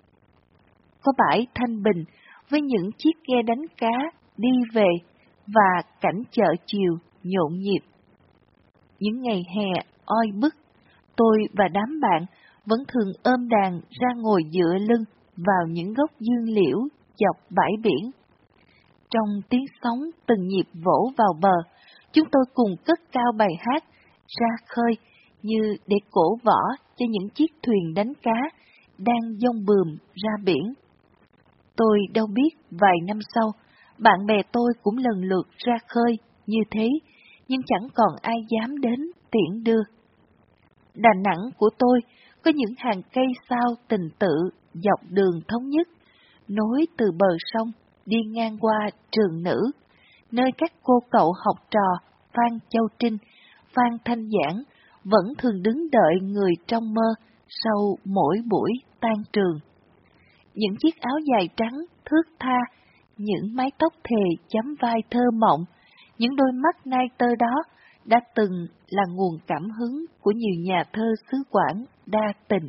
Có bãi Thanh Bình với những chiếc ghe đánh cá đi về và cảnh chợ chiều nhộn nhịp. Những ngày hè oi bức, tôi và đám bạn vẫn thường ôm đàn ra ngồi dựa lưng vào những gốc dương liễu dọc bãi biển. Trong tiếng sóng từng nhịp vỗ vào bờ, chúng tôi cùng cất cao bài hát ra khơi như để cổ võ cho những chiếc thuyền đánh cá đang dông bườm ra biển. Tôi đâu biết vài năm sau, bạn bè tôi cũng lần lượt ra khơi như thế, nhưng chẳng còn ai dám đến tiễn đưa. Đà Nẵng của tôi có những hàng cây sao tình tự dọc đường thống nhất, nối từ bờ sông đi ngang qua trường nữ, nơi các cô cậu học trò Phan Châu Trinh, Phan Thanh Giảng vẫn thường đứng đợi người trong mơ sau mỗi buổi tan trường. Những chiếc áo dài trắng thướt tha, những mái tóc thề chấm vai thơ mộng, những đôi mắt nai tơ đó đã từng là nguồn cảm hứng của nhiều nhà thơ xứ Quảng đa tình.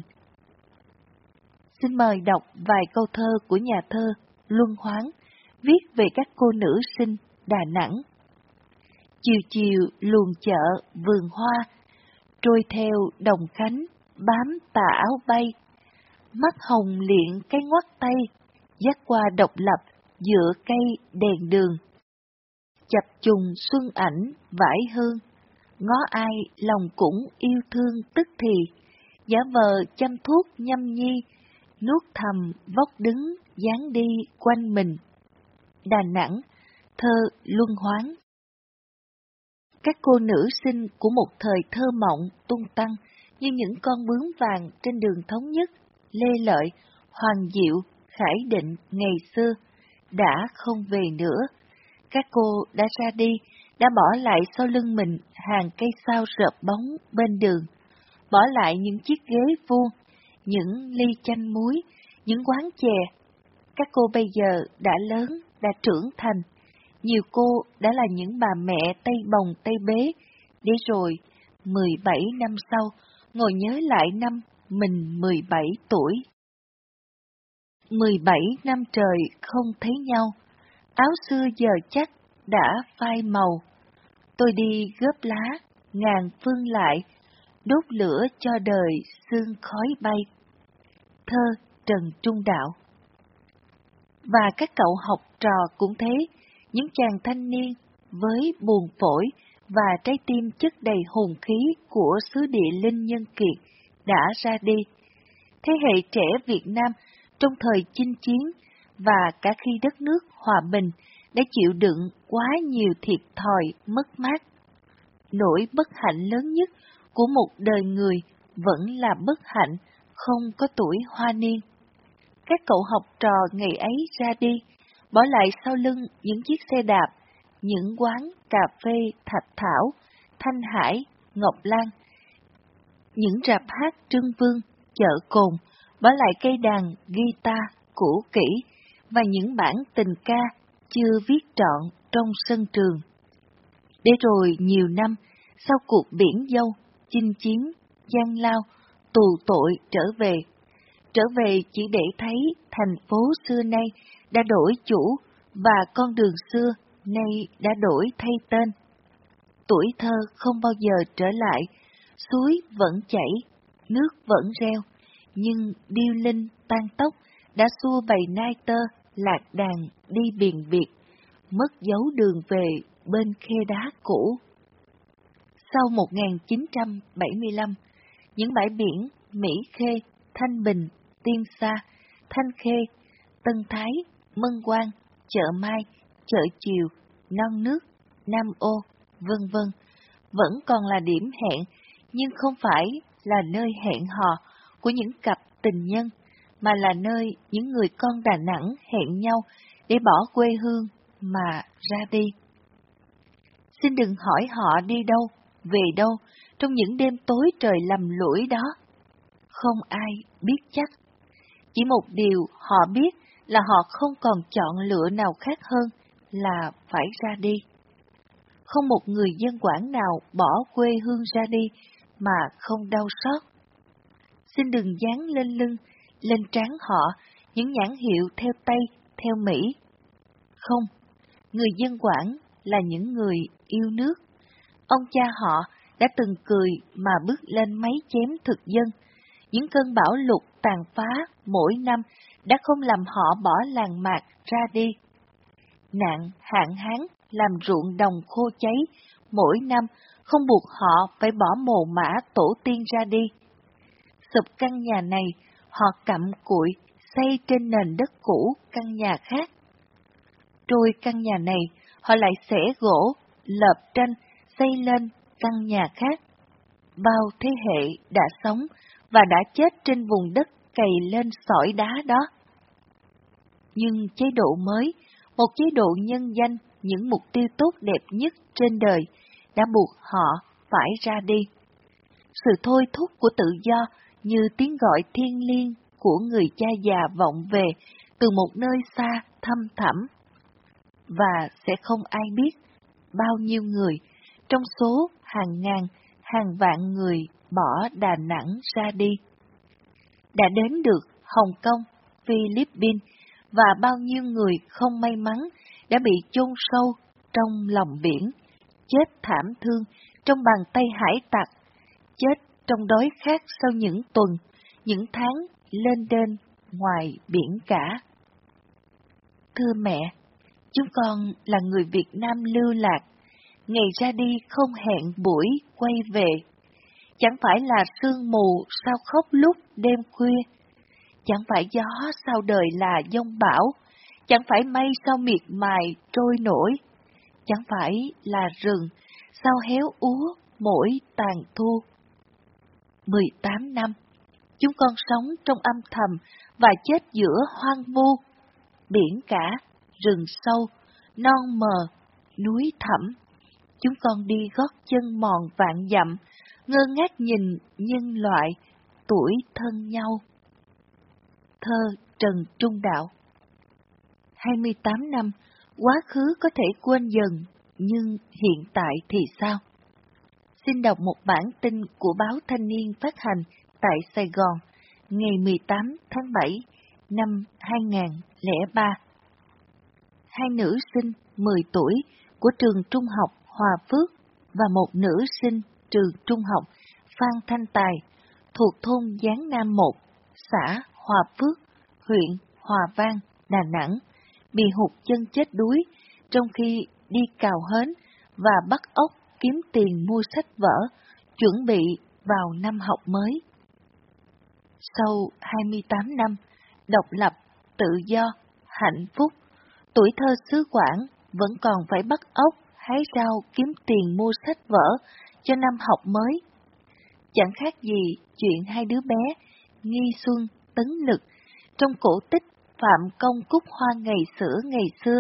Xin mời đọc vài câu thơ của nhà thơ Luân Hoáng, viết về các cô nữ sinh Đà Nẵng. Chiều chiều luồn chợ vườn hoa, trôi theo đồng khánh bám tà áo bay, mắt hồng liệng cái ngoắt tay, dắt qua độc lập dựa cây đèn đường. Chập trùng xuân ảnh vải hương, ngó ai lòng cũng yêu thương tức thì, giả vờ chăm thuốc nhâm nhi, nuốt thầm vóc đứng dáng đi quanh mình. Đà Nẵng, thơ Luân Hoáng. Các cô nữ sinh của một thời thơ mộng tung tăng như những con bướm vàng trên đường thống nhất, lê lợi, hoàng diệu, khải định ngày xưa đã không về nữa. Các cô đã ra đi, đã bỏ lại sau lưng mình hàng cây sao rợp bóng bên đường, bỏ lại những chiếc ghế vuông, những ly chanh muối, những quán chè. Các cô bây giờ đã lớn, đã trưởng thành. Nhiều cô đã là những bà mẹ tay bồng tay bế, để rồi 17 năm sau, ngồi nhớ lại năm mình 17 tuổi. 17 năm trời không thấy nhau, áo xưa giờ chắc đã phai màu. Tôi đi góp lá, ngàn phương lại, đốt lửa cho đời sương khói bay. Thơ Trần Trung Đạo. Và các cậu học trò cũng thế, những chàng thanh niên với buồn phổi và trái tim chất đầy hùng khí của xứ địa linh nhân kiệt đã ra đi. Thế hệ trẻ Việt Nam trong thời chinh chiến và cả khi đất nước hòa bình đã chịu đựng quá nhiều thiệt thòi mất mát. Nỗi bất hạnh lớn nhất của một đời người vẫn là bất hạnh không có tuổi hoa niên. Các cậu học trò ngày ấy ra đi, bỏ lại sau lưng những chiếc xe đạp, những quán cà phê Thạch Thảo, Thanh Hải, Ngọc Lan, những rạp hát Trưng Vương, chợ Cồn, bỏ lại cây đàn guitar cũ kỹ và những bản tình ca chưa viết trọn trong sân trường. Để rồi nhiều năm, sau cuộc biển dâu, chinh chiến, gian lao, tù tội trở về chỉ để thấy thành phố xưa nay đã đổi chủ và con đường xưa nay đã đổi thay tên. Tuổi thơ không bao giờ trở lại, suối vẫn chảy, nước vẫn reo, nhưng điêu linh tan tóc đã xua bầy nai tơ lạc đàn đi biển biệt, mất dấu đường về bên khe đá cũ. Sau 1975, những bãi biển Mỹ Khê, Thanh Bình, Tiên Sa, Thanh Khê, Tân Thái, Mân Quang, Chợ Mai, Chợ Chiều, Non Nước, Nam Ô, vân vân, vẫn còn là điểm hẹn, nhưng không phải là nơi hẹn hò của những cặp tình nhân, mà là nơi những người con Đà Nẵng hẹn nhau để bỏ quê hương mà ra đi. Xin đừng hỏi họ đi đâu, về đâu, trong những đêm tối trời lầm lũi đó. Không ai biết chắc. Chỉ một điều họ biết là họ không còn chọn lựa nào khác hơn là phải ra đi. Không một người dân Quảng nào bỏ quê hương ra đi mà không đau xót. Xin đừng dán lên lưng, lên trán họ những nhãn hiệu theo Tây, theo Mỹ. Không, người dân Quảng là những người yêu nước. Ông cha họ đã từng cười mà bước lên máy chém thực dân. Những cơn bão lụt tàn phá mỗi năm đã không làm họ bỏ làng mạc ra đi. Nạn hạn hán làm ruộng đồng khô cháy mỗi năm không buộc họ phải bỏ mồ mả tổ tiên ra đi. Sụp căn nhà này, họ cặm cụi xây trên nền đất cũ căn nhà khác. Trôi căn nhà này, họ lại xẻ gỗ, lợp tranh, xây lên căn nhà khác. Bao thế hệ đã sống và đã chết trên vùng đất cày lên sỏi đá đó. Nhưng chế độ mới, một chế độ nhân danh, những mục tiêu tốt đẹp nhất trên đời, đã buộc họ phải ra đi. Sự thôi thúc của tự do như tiếng gọi thiêng liêng của người cha già vọng về từ một nơi xa thăm thẳm. Và sẽ không ai biết bao nhiêu người trong số hàng ngàn, hàng vạn người bỏ Đà Nẵng ra đi. Đã đến được Hồng Kông, Philippines và bao nhiêu người không may mắn đã bị chôn sâu trong lòng biển, chết thảm thương trong bàn tay hải tặc, chết trong đói khát sau những tuần, những tháng lên đên ngoài biển cả. Thưa mẹ, chúng con là người Việt Nam lưu lạc, ngày ra đi không hẹn buổi quay về. Chẳng phải là sương mù sao khóc lúc đêm khuya, chẳng phải gió sao đời là giông bão, chẳng phải mây sao miệt mài trôi nổi, chẳng phải là rừng sao héo úa mỗi tàn thu. 18 năm, Chúng con sống trong âm thầm và chết giữa hoang vu, biển cả, rừng sâu, non mờ, núi thẳm. Chúng con đi gót chân mòn vạn dặm, ngơ ngác nhìn nhân loại, tuổi thân nhau. Thơ Trần Trung Đạo. 28 năm, quá khứ có thể quên dần, nhưng hiện tại thì sao? Xin đọc một bản tin của báo Thanh niên phát hành tại Sài Gòn, ngày 18 tháng 7 năm 2003. Hai nữ sinh 10 tuổi của trường trung học Hòa Phước và một nữ sinh trường trung học Phan Thanh Tài thuộc thôn Gián Nam 1, xã Hòa Phước, huyện Hòa Vang, Đà Nẵng, bị hụt chân chết đuối trong khi đi cào hến và bắt ốc kiếm tiền mua sách vở, chuẩn bị vào năm học mới. Sau 28 năm, độc lập, tự do, hạnh phúc, tuổi thơ xứ Quảng vẫn còn phải bắt ốc, hái rau kiếm tiền mua sách vở cho năm học mới. Chẳng khác gì chuyện hai đứa bé Nghi Xuân, Tấn Lực trong cổ tích Phạm Công Cúc Hoa ngày xưa.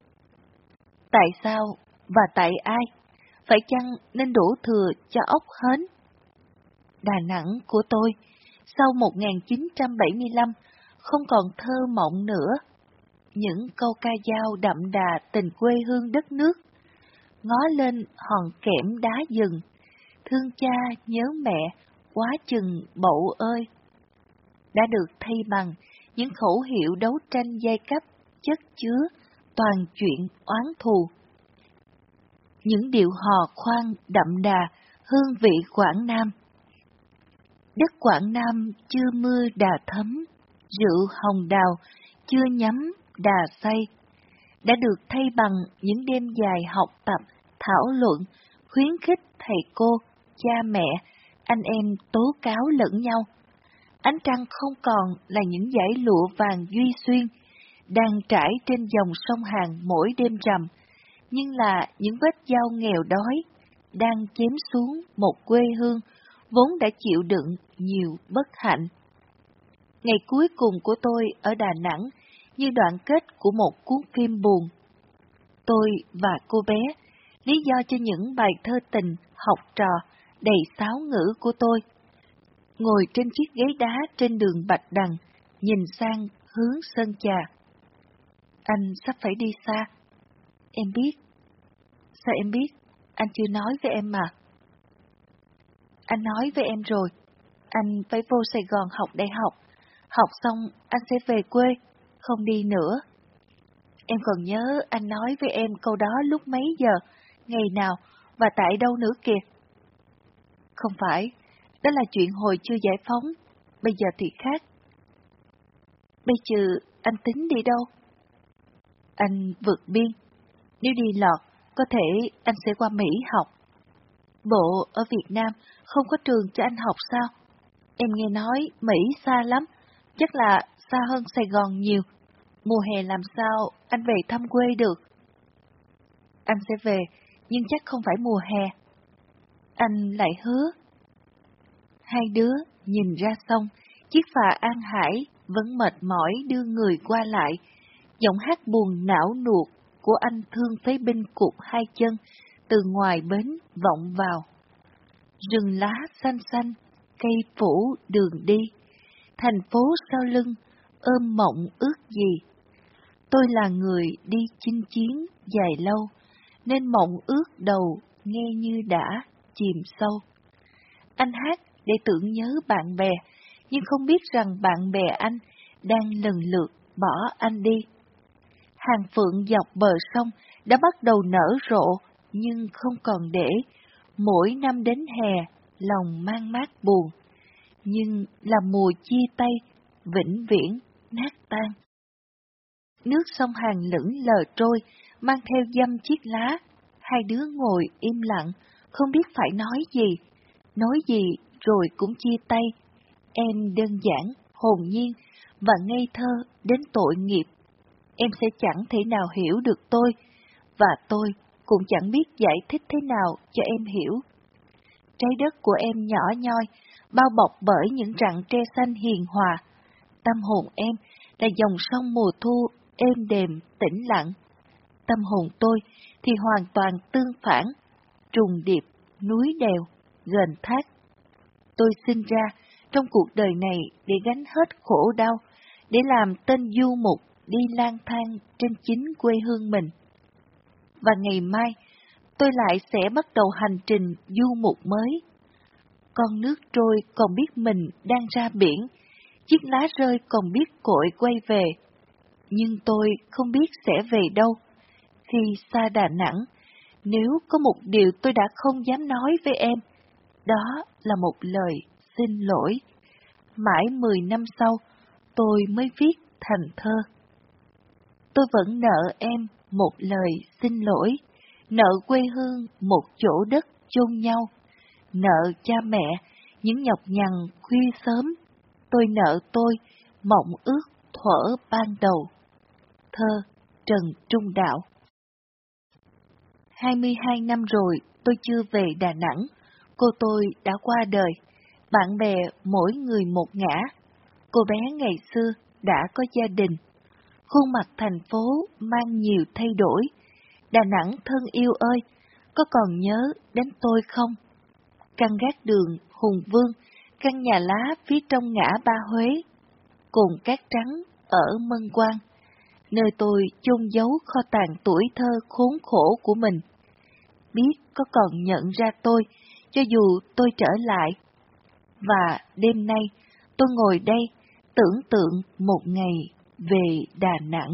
Tại sao và tại ai? Phải chăng nên đổ thừa cho ốc hến? Đà Nẵng của tôi, sau 1975, không còn thơ mộng nữa. Những câu ca dao đậm đà tình quê hương đất nước. Ngó lên hòn kẽm đá rừng, thương cha nhớ mẹ, quá chừng bậu ơi. Đã được thay bằng những khẩu hiệu đấu tranh giai cấp, chất chứa toàn chuyện oán thù. Những điệu hò khoan đậm đà, hương vị Quảng Nam. Đất Quảng Nam chưa mưa đà thấm, rượu hồng đào chưa nhắm đà say. Đã được thay bằng những đêm dài học tập, thảo luận, khuyến khích thầy cô, cha mẹ, anh em tố cáo lẫn nhau. Ánh trăng không còn là những dải lụa vàng duy xuyên, đang trải trên dòng sông Hàn mỗi đêm rằm, nhưng là những vết dao nghèo đói, đang chém xuống một quê hương vốn đã chịu đựng nhiều bất hạnh. Ngày cuối cùng của tôi ở Đà Nẵng như đoạn kết của một cuốn phim buồn. Tôi và cô bé, lý do cho những bài thơ tình, học trò, đầy sáo ngữ của tôi, ngồi trên chiếc ghế đá trên đường Bạch Đằng, nhìn sang hướng Sơn Trà. Anh sắp phải đi xa. Em biết. Sao em biết? Anh chưa nói với em mà. Anh nói với em rồi. Anh phải vô Sài Gòn học đại học. Học xong anh sẽ về quê, không đi nữa. Em còn nhớ anh nói với em câu đó lúc mấy giờ, ngày nào và tại đâu nữa kìa. Không phải, đó là chuyện hồi chưa giải phóng, bây giờ thì khác. Bây giờ anh tính đi đâu? Anh vượt biên. Nếu đi lọt, có thể anh sẽ qua Mỹ học. Bộ ở Việt Nam không có trường cho anh học sao? Em nghe nói Mỹ xa lắm, chắc là xa hơn Sài Gòn nhiều. Mùa hè làm sao anh về thăm quê được? Anh sẽ về, nhưng chắc không phải mùa hè. Anh lại hứa. Hai đứa nhìn ra sông, chiếc phà An Hải vẫn mệt mỏi đưa người qua lại. Giọng hát buồn não nuột của anh thương phế binh cụt hai chân từ ngoài bến vọng vào. Rừng lá xanh xanh, cây phủ đường đi, thành phố sau lưng, ôm mộng ước gì. Tôi là người đi chinh chiến dài lâu, nên mộng ước đầu nghe như đã chìm sâu. Anh hát để tưởng nhớ bạn bè, nhưng không biết rằng bạn bè anh đang lần lượt bỏ anh đi. Hàng phượng dọc bờ sông đã bắt đầu nở rộ, nhưng không còn để. Mỗi năm đến hè, lòng mang mát buồn. Nhưng là mùa chia tay, vĩnh viễn, nát tan. Nước sông Hàn lững lờ trôi, mang theo dăm chiếc lá. Hai đứa ngồi im lặng, không biết phải nói gì rồi cũng chia tay. Em đơn giản, hồn nhiên và ngây thơ đến tội nghiệp. Em sẽ chẳng thể nào hiểu được tôi, và tôi cũng chẳng biết giải thích thế nào cho em hiểu. trái đất của em nhỏ nhoi, bao bọc bởi những rặng tre xanh hiền hòa. Tâm hồn em là dòng sông mùa thu êm đềm, tĩnh lặng. Tâm hồn tôi thì hoàn toàn tương phản, trùng điệp, núi đèo, ghềnh thác. Tôi sinh ra trong cuộc đời này để gánh hết khổ đau, để làm tên du mục đi lang thang trên chính quê hương mình. Và ngày mai, tôi lại sẽ bắt đầu hành trình du mục mới. Con nước trôi còn biết mình đang ra biển, chiếc lá rơi còn biết cội quay về. Nhưng tôi không biết sẽ về đâu. Khi xa Đà Nẵng, nếu có một điều tôi đã không dám nói với em, đó là một lời xin lỗi. Mãi 10 năm sau, tôi mới viết thành thơ. Tôi vẫn nợ em một lời xin lỗi, nợ quê hương một chỗ đất chôn nhau, nợ cha mẹ những nhọc nhằn khuya sớm, tôi nợ tôi mộng ước thuở ban đầu. Thơ Trần Trung Đạo. 22 năm rồi tôi chưa về Đà Nẵng, cô tôi đã qua đời, bạn bè mỗi người một ngã. Cô bé ngày xưa đã có gia đình, khuôn mặt thành phố mang nhiều thay đổi. Đà Nẵng thân yêu ơi, có còn nhớ đến tôi không? Căn gác đường Hùng Vương, căn nhà lá phía trong ngã Ba Huế, cồn cát trắng ở Mân Quang, nơi tôi chôn giấu kho tàng tuổi thơ khốn khổ của mình. Biết có còn nhận ra tôi, cho dù tôi trở lại. Và đêm nay, tôi ngồi đây, tưởng tượng một ngày về Đà Nẵng.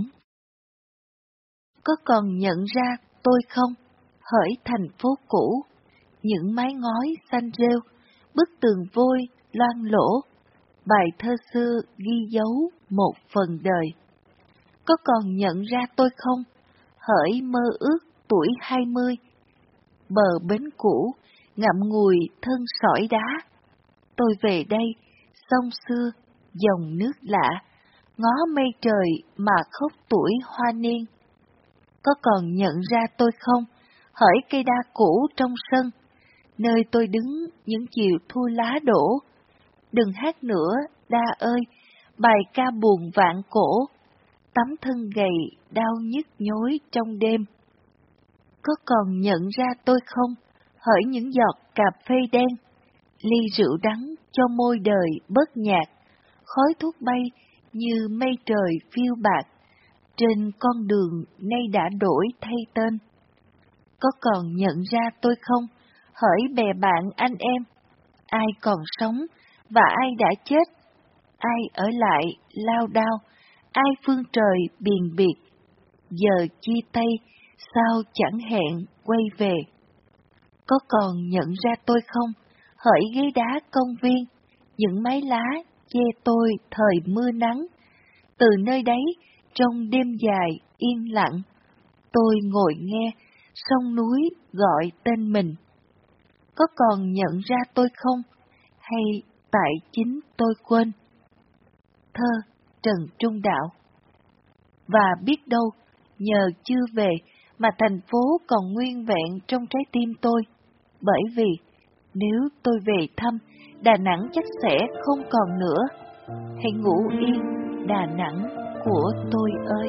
Có còn nhận ra tôi không? Hỡi thành phố cũ, những mái ngói xanh rêu, bức tường vôi loang lỗ, bài thơ xưa ghi dấu một phần đời. Có còn nhận ra tôi không? Hỡi mơ ước tuổi 20, bờ bến cũ, ngậm ngùi thân sỏi đá. Tôi về đây, sông xưa, dòng nước lạ, ngó mây trời mà khóc tuổi hoa niên. Có còn nhận ra tôi không? Hỡi cây đa cũ trong sân, nơi tôi đứng những chiều thu lá đổ. Đừng hát nữa, đa ơi, bài ca buồn vạn cổ, tấm thân gầy đau nhức nhối trong đêm. Có còn nhận ra tôi không? Hỡi những giọt cà phê đen, ly rượu đắng cho môi đời bớt nhạt, khói thuốc bay như mây trời phiêu bạt, trên con đường nay đã đổi thay tên. Có còn nhận ra tôi không? Hỡi bè bạn anh em, ai còn sống và ai đã chết, ai ở lại lao đao, ai phương trời biền biệt, giờ chia tay, sao chẳng hẹn quay về. Có còn nhận ra tôi không? Hỡi ghế đá công viên, những mái lá che tôi thời mưa nắng. Từ nơi đấy, trong đêm dài yên lặng, tôi ngồi nghe sông núi gọi tên mình. Có còn nhận ra tôi không? Hay tại chính tôi quên? Thơ Trần Trung Đạo. Và biết đâu, nhờ chưa về mà thành phố còn nguyên vẹn trong trái tim tôi. Bởi vì nếu tôi về thăm, Đà Nẵng chắc sẽ không còn nữa. Hãy ngủ yên, Đà Nẵng của tôi ơi.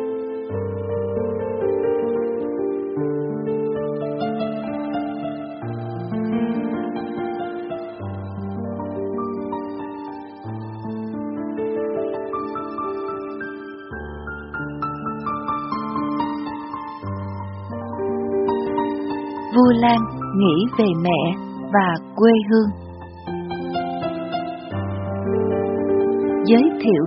Vu Lan nghĩ về mẹ và quê hương. Giới thiệu.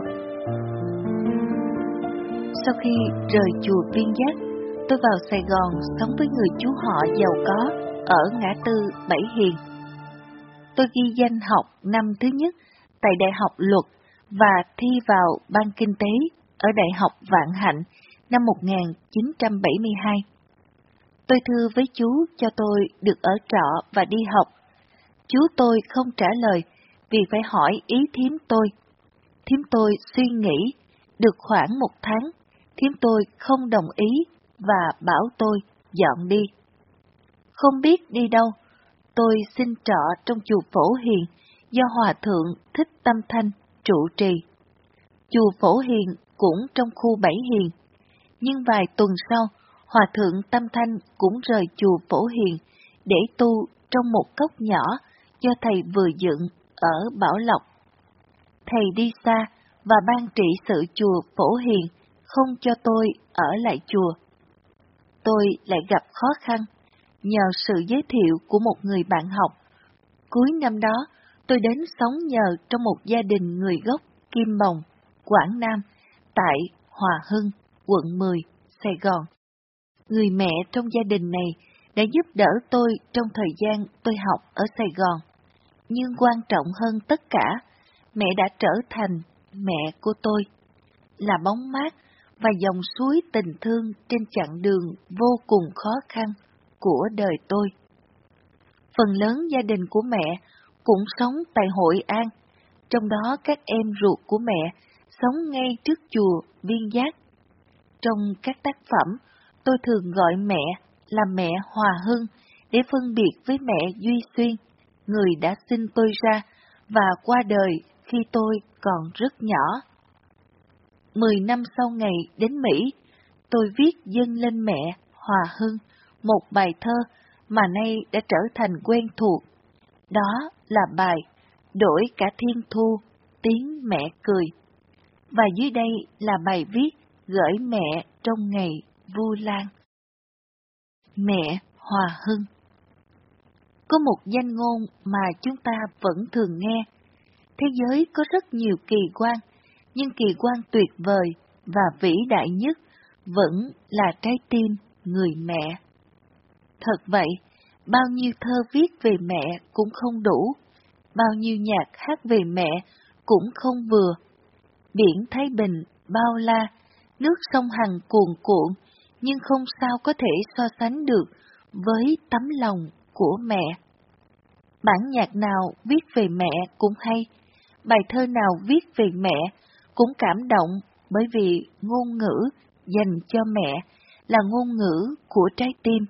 Sau khi rời chùa Viên Giác, tôi vào Sài Gòn sống với người chú họ giàu có ở ngã tư Bảy Hiền. Tôi ghi danh học năm thứ nhất tại Đại học Luật và thi vào Ban Kinh tế ở Đại học Vạn Hạnh năm 1972. Tôi thưa với chú cho tôi được ở trọ và đi học. Chú tôi không trả lời vì phải hỏi ý thím tôi. Thím tôi suy nghĩ, được khoảng 1 tháng, thím tôi không đồng ý và bảo tôi dọn đi. Không biết đi đâu, tôi xin trọ trong chùa Phổ Hiền do Hòa Thượng Thích Tâm Thanh trụ trì. Chùa Phổ Hiền cũng trong khu Bảy Hiền, nhưng vài tuần sau, Hòa Thượng Tâm Thanh cũng rời chùa Phổ Hiền để tu trong một cốc nhỏ do thầy vừa dựng ở Bảo Lộc. Thầy đi xa và ban trị sự chùa Phổ Hiền không cho tôi ở lại chùa. Tôi lại gặp khó khăn nhờ sự giới thiệu của một người bạn học. Cuối năm đó, tôi đến sống nhờ trong một gia đình người gốc Kim Bồng, Quảng Nam, tại Hòa Hưng, quận 10, Sài Gòn. Người mẹ trong gia đình này đã giúp đỡ tôi trong thời gian tôi học ở Sài Gòn. Nhưng quan trọng hơn tất cả, mẹ đã trở thành mẹ của tôi, là bóng mát và dòng suối tình thương trên chặng đường vô cùng khó khăn của đời tôi. Phần lớn gia đình của mẹ cũng sống tại Hội An, trong đó các em ruột của mẹ sống ngay trước chùa Viên Giác. Trong các tác phẩm, tôi thường gọi mẹ là mẹ Hòa Hưng để phân biệt với mẹ Duy Xuyên, người đã sinh tôi ra và qua đời khi tôi còn rất nhỏ. 10 năm sau ngày đến Mỹ, tôi viết dâng lên mẹ Hòa Hưng một bài thơ mà nay đã trở thành quen thuộc. Đó là bài Đổi cả thiên thu, tiếng mẹ cười. Và dưới đây là bài viết gửi mẹ trong ngày Vu Lan. Mẹ Hòa Hưng. Có một danh ngôn mà chúng ta vẫn thường nghe. Thế giới có rất nhiều kỳ quan, nhưng kỳ quan tuyệt vời và vĩ đại nhất vẫn là trái tim người mẹ. Thật vậy, bao nhiêu thơ viết về mẹ cũng không đủ, bao nhiêu nhạc hát về mẹ cũng không vừa. Biển Thái Bình bao la, nước sông Hằng cuồn cuộn, nhưng không sao có thể so sánh được với tấm lòng của mẹ. Bản nhạc nào viết về mẹ cũng hay, bài thơ nào viết về mẹ cũng cảm động, bởi vì ngôn ngữ dành cho mẹ là ngôn ngữ của trái tim.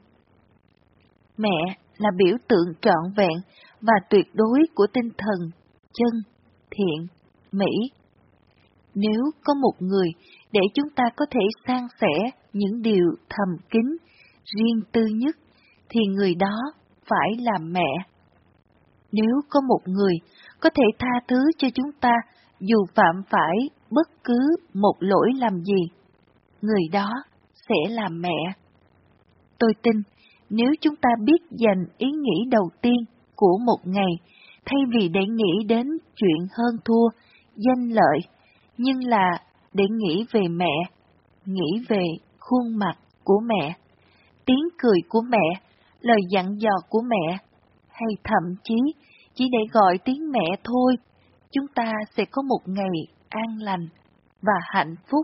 Mẹ là biểu tượng trọn vẹn và tuyệt đối của tinh thần chân, thiện, mỹ. Nếu có một người để chúng ta có thể san sẻ những điều thầm kín, riêng tư nhất, thì người đó phải là mẹ. Nếu có một người có thể tha thứ cho chúng ta dù phạm phải bất cứ một lỗi làm gì, người đó sẽ là mẹ. Tôi tin, nếu chúng ta biết dành ý nghĩ đầu tiên của một ngày, thay vì để nghĩ đến chuyện hơn thua, danh lợi, nhưng là để nghĩ về mẹ, nghĩ về khuôn mặt của mẹ, tiếng cười của mẹ, lời dặn dò của mẹ, hay thậm chí chỉ để gọi tiếng mẹ thôi, chúng ta sẽ có một ngày an lành và hạnh phúc.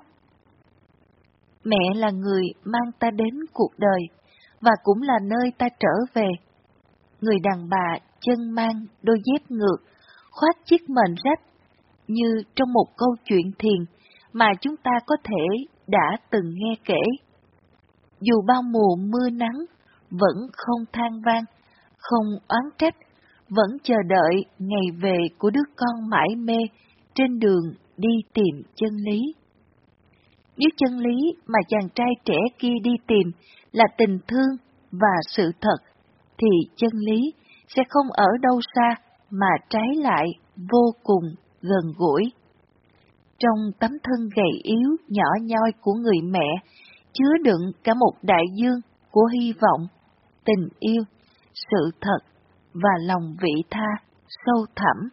Mẹ là người mang ta đến cuộc đời, và cũng là nơi ta trở về. Người đàn bà chân mang đôi dép ngược, khoác chiếc mền rách, như trong một câu chuyện thiền mà chúng ta có thể đã từng nghe kể. Dù bao mùa mưa nắng, vẫn không than vang, không oán trách, vẫn chờ đợi ngày về của đứa con mải mê trên đường đi tìm chân lý. Nếu chân lý mà chàng trai trẻ kia đi tìm là tình thương và sự thật, thì chân lý sẽ không ở đâu xa mà trái lại vô cùng gần gũi. Trong tấm thân gầy yếu nhỏ nhoi của người mẹ, chứa đựng cả một đại dương của hy vọng, tình yêu, sự thật và lòng vị tha sâu thẳm.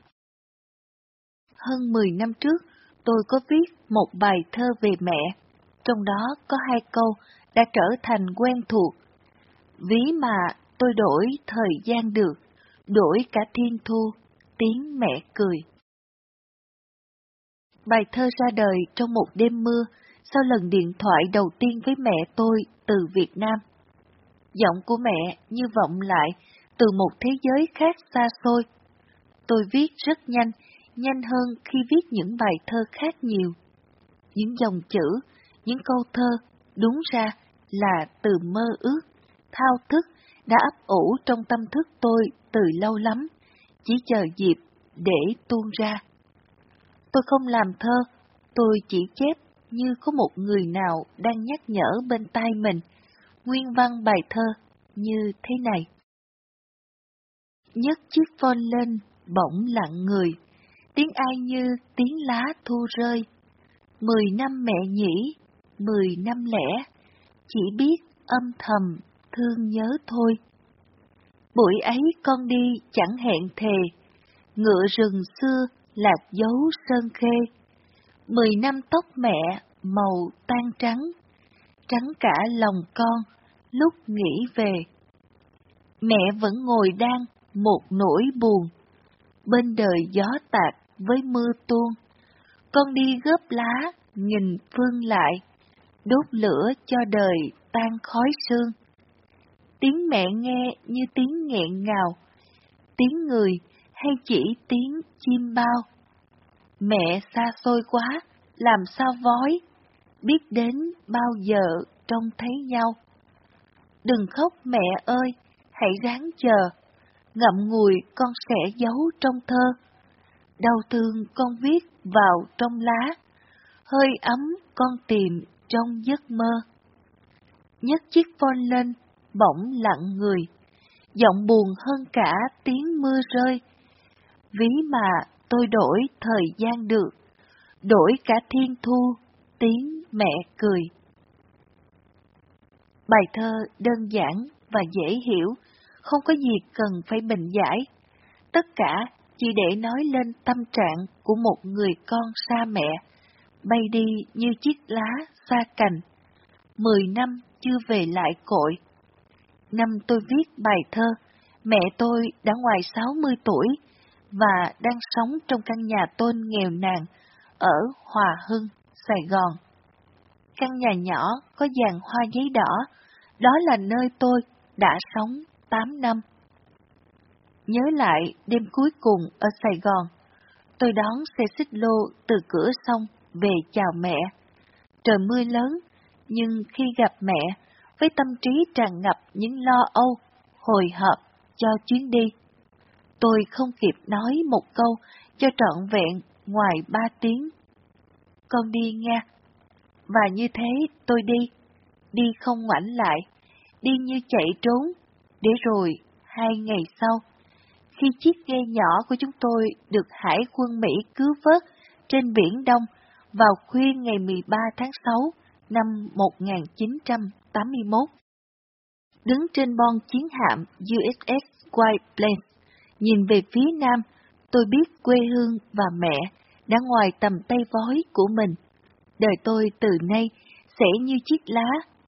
Hơn 10 năm trước, tôi có viết một bài thơ về mẹ, trong đó có 2 câu đã trở thành quen thuộc. Ví mà tôi đổi thời gian được, đổi cả thiên thu, tiếng mẹ cười. Bài thơ ra đời trong một đêm mưa, sau lần điện thoại đầu tiên với mẹ tôi từ Việt Nam. Giọng của mẹ như vọng lại từ một thế giới khác xa xôi. Tôi viết rất nhanh, nhanh hơn khi viết những bài thơ khác nhiều. Những dòng chữ, những câu thơ, đúng ra là từ mơ ước, thao thức đã ấp ủ trong tâm thức tôi từ lâu lắm, chỉ chờ dịp để tuôn ra. Tôi không làm thơ, tôi chỉ chép như có một người nào đang nhắc nhở bên tai mình. Nguyên văn bài thơ như thế này. Nhấc chiếc phone lên, bỗng lặng người, tiếng ai như tiếng lá thu rơi. 10 năm mẹ nhỉ, 10 năm lẻ, chỉ biết âm thầm thương nhớ thôi. Buổi ấy con đi chẳng hẹn thề, ngựa rừng xưa lạc dấu sơn khê. 10 năm tóc mẹ màu tan trắng, trắng cả lòng con lúc nghĩ về. Mẹ vẫn ngồi đang một nỗi buồn, bên đời gió tạt với mưa tuôn. Con đi góp lá nghìn phương lại, đốt lửa cho đời tan khói sương. Tiếng mẹ nghe như tiếng nghẹn ngào, tiếng người hay chỉ tiếng chim bao. Mẹ xa xôi quá, làm sao vói, biết đến bao giờ trông thấy nhau. Đừng khóc mẹ ơi, hãy ráng chờ, ngậm ngùi con sẽ giấu trong thơ. Đau thương con viết vào trong lá, hơi ấm con tìm trong giấc mơ. Nhấc chiếc phone lên, bỗng lặng người, giọng buồn hơn cả tiếng mưa rơi. Ví mà tôi đổi thời gian được, đổi cả thiên thu, tiếng mẹ cười. Bài thơ đơn giản và dễ hiểu, không có gì cần phải bình giải. Tất cả chỉ để nói lên tâm trạng của một người con xa mẹ, bay đi như chiếc lá xa cành. 10 năm chưa về lại cội. Năm tôi viết bài thơ, mẹ tôi đã ngoài 60 tuổi và đang sống trong căn nhà tôn nghèo nàn ở Hòa Hưng, Sài Gòn. Căn nhà nhỏ có dàn hoa giấy đỏ, đó là nơi tôi đã sống 8 năm. Nhớ lại đêm cuối cùng ở Sài Gòn, tôi đón xe xích lô từ cửa sông về chào mẹ. Trời mưa lớn, nhưng khi gặp mẹ, với tâm trí tràn ngập những lo âu, hồi hộp cho chuyến đi, tôi không kịp nói một câu cho trọn vẹn ngoài 3 tiếng. Con đi nha. Và như thế tôi đi không ngoảnh lại, đi như chạy trốn, để rồi 2 ngày sau, khi chiếc ghe nhỏ của chúng tôi được Hải quân Mỹ cứu vớt trên Biển Đông vào khuya ngày 13 tháng 6 năm 1981. Đứng trên bon chiến hạm USS White Plains, nhìn về phía nam, tôi biết quê hương và mẹ đã ngoài tầm tay vói của mình. Đời tôi từ nay sẽ như chiếc lá,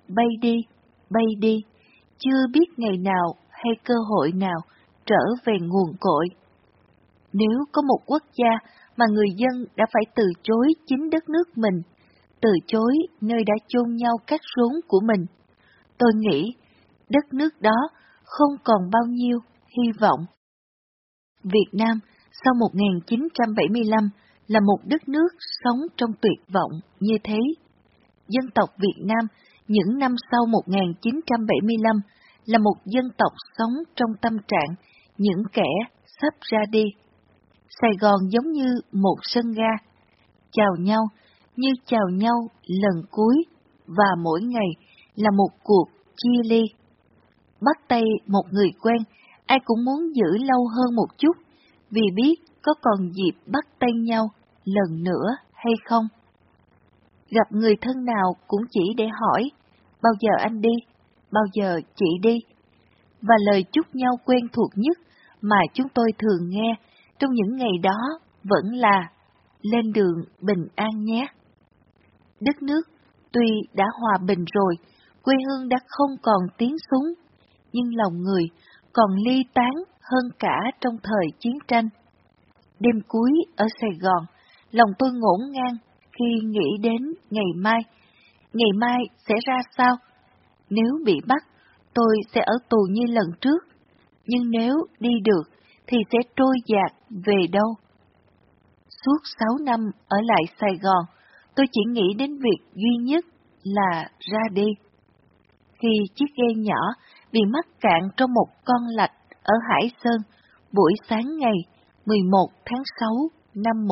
bay đi, chưa biết ngày nào hay cơ hội nào trở về nguồn cội. Nếu có một quốc gia mà người dân đã phải từ chối chính đất nước mình, từ chối nơi đã chôn nhau cắt rốn của mình, tôi nghĩ đất nước đó không còn bao nhiêu hy vọng. Việt Nam sau 1975 là một đất nước sống trong tuyệt vọng như thế. Dân tộc Việt Nam những năm sau 1975 là một dân tộc sống trong tâm trạng những kẻ sắp ra đi. Sài Gòn giống như một sân ga, chào nhau như chào nhau lần cuối, và mỗi ngày là một cuộc chia ly. Bắt tay một người quen, ai cũng muốn giữ lâu hơn một chút, vì biết có còn dịp bắt tay nhau lần nữa hay không. Gặp người thân nào cũng chỉ để hỏi, bao giờ anh đi, bao giờ chị đi. Và lời chúc nhau quen thuộc nhất mà chúng tôi thường nghe trong những ngày đó vẫn là lên đường bình an nhé. Đất nước tuy đã hòa bình rồi, quê hương đã không còn tiếng súng, nhưng lòng người còn ly tán hơn cả trong thời chiến tranh. Đêm cuối ở Sài Gòn, lòng tôi ngổn ngang khi nghĩ đến ngày mai sẽ ra sao? Nếu bị bắt, tôi sẽ ở tù như lần trước, nhưng nếu đi được thì sẽ trôi dạt về đâu? Suốt 6 năm ở lại Sài Gòn, tôi chỉ nghĩ đến việc duy nhất là ra đi. Khi chiếc ghe nhỏ bị mắc cạn trong một con lạch ở Hải Sơn buổi sáng ngày 11 tháng 6 năm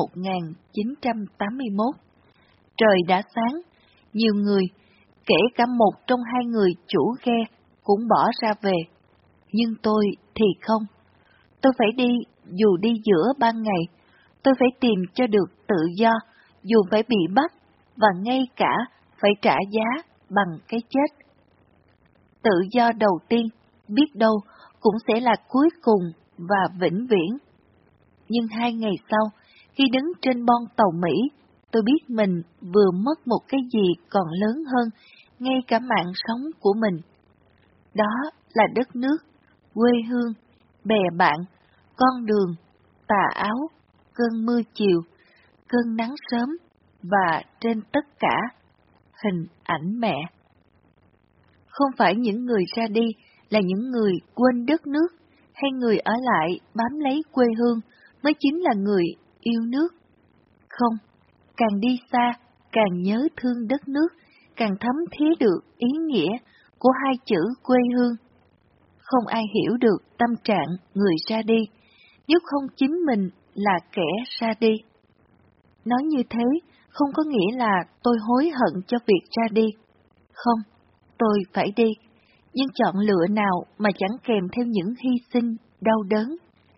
1981. Trời đã sáng, nhiều người, kể cả một trong hai người chủ ghe, cũng bỏ ra về. Nhưng tôi thì không. Tôi phải đi, dù đi giữa ban ngày. Tôi phải tìm cho được tự do, dù phải bị bắt, và ngay cả phải trả giá bằng cái chết. Tự do đầu tiên, biết đâu, cũng sẽ là cuối cùng và vĩnh viễn. Nhưng 2 ngày sau, khi đứng trên bon tàu Mỹ, tôi biết mình vừa mất một cái gì còn lớn hơn, ngay cả mạng sống của mình. Đó là đất nước, quê hương, bè bạn, con đường, tà áo, cơn mưa chiều, cơn nắng sớm, và trên tất cả, hình ảnh mẹ. Không phải những người ra đi là những người quên đất nước, hay người ở lại bám lấy quê hương mới chính là người yêu nước. Không, càng đi xa, càng nhớ thương đất nước, càng thấm thía được ý nghĩa của hai chữ quê hương. Không ai hiểu được tâm trạng người ra đi, nếu không chính mình là kẻ ra đi. Nói như thế không có nghĩa là tôi hối hận cho việc ra đi. Không, tôi phải đi, nhưng chọn lựa nào mà chẳng kèm theo những hy sinh, đau đớn.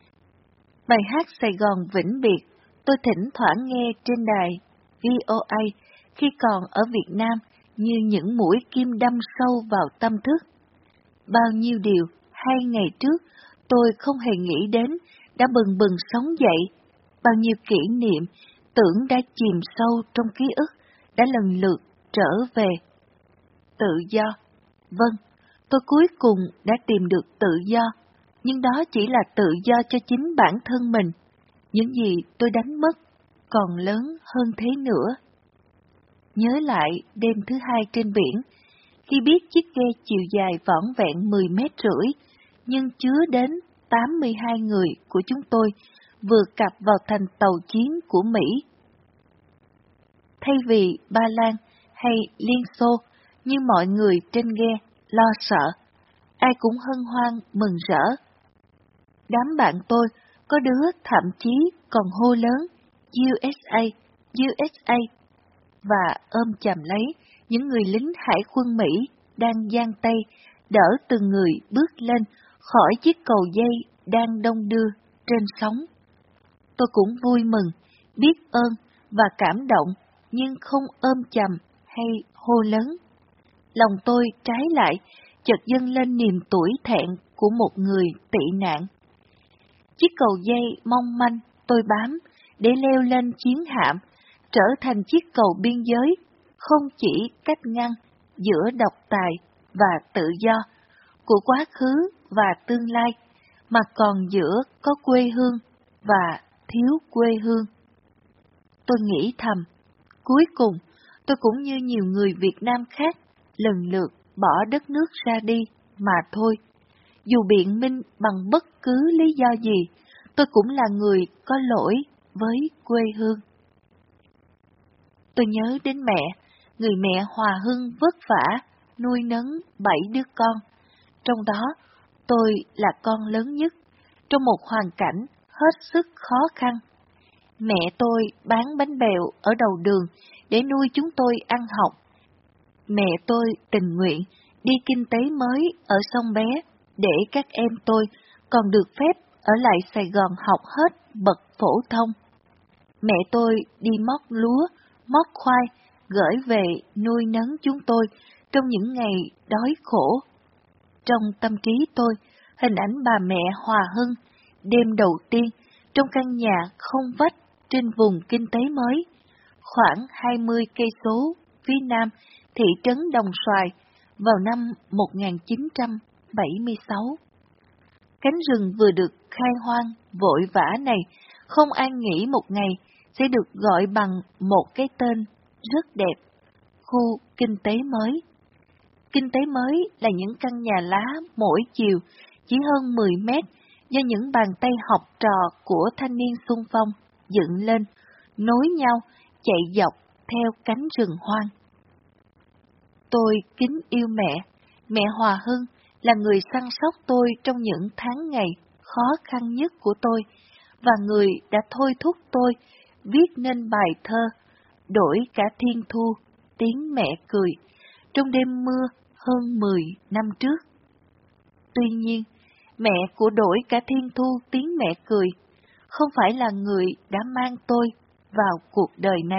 Bài hát Sài Gòn vĩnh biệt, tôi thỉnh thoảng nghe trên đài VOA khi còn ở Việt Nam như những mũi kim đâm sâu vào tâm thức. Bao nhiêu điều 2 ngày trước tôi không hề nghĩ đến đã bừng bừng sống dậy, bao nhiêu kỷ niệm tưởng đã chìm sâu trong ký ức đã lần lượt trở về. Tự do, vâng, tôi cuối cùng đã tìm được tự do, nhưng đó chỉ là tự do cho chính bản thân mình. Những gì tôi đánh mất còn lớn hơn thế nữa. Nhớ lại đêm thứ 2 trên biển, khi biết chiếc ghe chiều dài vỏn vẹn 10,5 mét, nhưng chứa đến 82 người của chúng tôi vừa cập vào thành tàu chiến của Mỹ. Thay vì Ba Lan hay Liên Xô như mọi người trên ghe lo sợ, ai cũng hân hoan mừng rỡ. Đám bạn tôi có đứa thậm chí còn hô lớn USA, USA, và ôm chầm lấy những người lính hải quân Mỹ đang giang tay đỡ từng người bước lên khỏi chiếc cầu dây đang đong đưa trên sóng. Tôi cũng vui mừng, biết ơn và cảm động, nhưng không ôm chầm hay hô lớn. Lòng tôi trái lại chợt dâng lên niềm tủi thẹn của một người tị nạn. Chiếc cầu dây mong manh tôi bám để leo lên chiến hạm, trở thành chiếc cầu biên giới, không chỉ cách ngăn giữa độc tài và tự do, của quá khứ và tương lai, mà còn giữa có quê hương và thiếu quê hương. Tôi nghĩ thầm, cuối cùng tôi cũng như nhiều người Việt Nam khác, lần lượt bỏ đất nước ra đi mà thôi. Dù biện minh bằng bất cứ lý do gì, tôi cũng là người có lỗi với quê hương. Tôi nhớ đến mẹ, người mẹ Hòa Hưng vất vả, nuôi nấng 7 đứa con. Trong đó, tôi là con lớn nhất, trong một hoàn cảnh hết sức khó khăn. Mẹ tôi bán bánh bèo ở đầu đường để nuôi chúng tôi ăn học. Mẹ tôi tình nguyện đi kinh tế mới ở Sông Bé để các em tôi còn được phép ở lại Sài Gòn học hết bậc phổ thông. Mẹ tôi đi móc lúa, móc khoai, gửi về nuôi nấng chúng tôi trong những ngày đói khổ. Trong tâm trí tôi, hình ảnh bà mẹ Hòa Hưng đêm đầu tiên trong căn nhà không vách trên vùng kinh tế mới, khoảng 20 cây số phía nam thị trấn Đồng Xoài vào năm 1976. Cánh rừng vừa được khai hoang vội vã này, không ai nghĩ một ngày sẽ được gọi bằng một cái tên rất đẹp, khu kinh tế mới. Kinh tế mới là những căn nhà lá mỗi chiều chỉ hơn 10 mét do những bàn tay học trò của thanh niên xung phong dựng lên, nối nhau, chạy dọc theo cánh rừng hoang. Tôi kính yêu mẹ, mẹ Hòa Hưng, là người săn sóc tôi trong những tháng ngày khó khăn nhất của tôi, và người đã thôi thúc tôi viết nên bài thơ Đổi cả thiên thu, tiếng mẹ cười, trong đêm mưa hơn 10 năm trước. Tuy nhiên, mẹ của Đổi cả thiên thu, tiếng mẹ cười, không phải là người đã mang tôi vào cuộc đời này.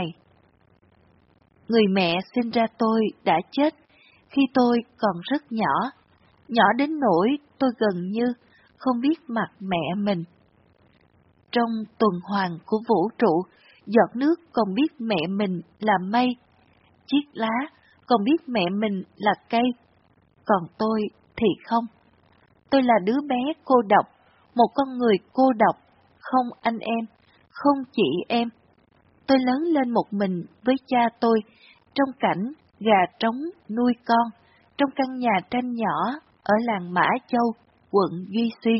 Người mẹ sinh ra tôi đã chết khi tôi còn rất nhỏ, nhỏ đến nỗi tôi gần như không biết mặt mẹ mình. Trong tuần hoàn của vũ trụ, giọt nước còn biết mẹ mình là mây, chiếc lá còn biết mẹ mình là cây, còn tôi thì không. Tôi là đứa bé cô độc, một con người cô độc, không anh em, không chị em. Tôi lớn lên một mình với cha tôi, trong cảnh gà trống nuôi con, trong căn nhà tranh nhỏ ở làng Mã Châu, quận Duy Xuyên.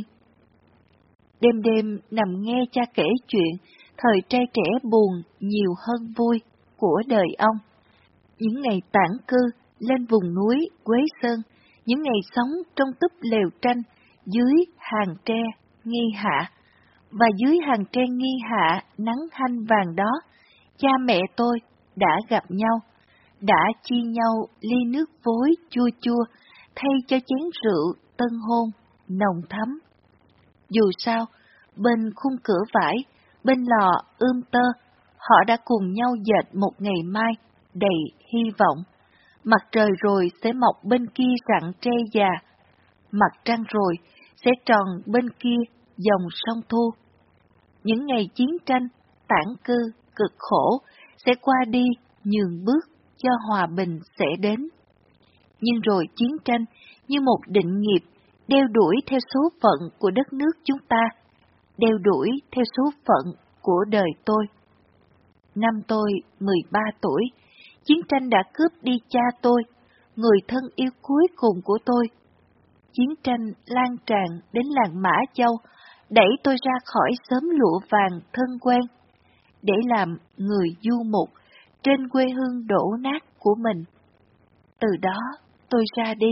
Đêm đêm nằm nghe cha kể chuyện thời trai trẻ buồn nhiều hơn vui của đời ông. Những ngày tản cư lên vùng núi Quế Sơn, những ngày sống trong túp lều tranh dưới hàng tre nghi hạ. Và dưới hàng tre nghi hạ nắng hanh vàng đó, cha mẹ tôi đã gặp nhau, đã chia nhau ly nước vối chua chua, thay cho chén rượu tân hôn nồng thắm. Dù sao, bên khung cửa vải, bên lò ươm tơ, họ đã cùng nhau dệt một ngày mai đầy hy vọng. Mặt trời rồi sẽ mọc bên kia rặng tre già, mặt trăng rồi sẽ tròn bên kia dòng sông Thu. Những ngày chiến tranh, tản cư, cực khổ sẽ qua đi nhường bước cho hòa bình sẽ đến. Nhưng rồi chiến tranh như một định nghiệp đeo đuổi theo số phận của đất nước chúng ta, đeo đuổi theo số phận của đời tôi. Năm tôi 13 tuổi, chiến tranh đã cướp đi cha tôi, người thân yêu cuối cùng của tôi. Chiến tranh lan tràn đến làng Mã Châu, đẩy tôi ra khỏi xóm lụa vàng thân quen, để làm người du mục trên quê hương đổ nát của mình. Từ đó tôi ra đi.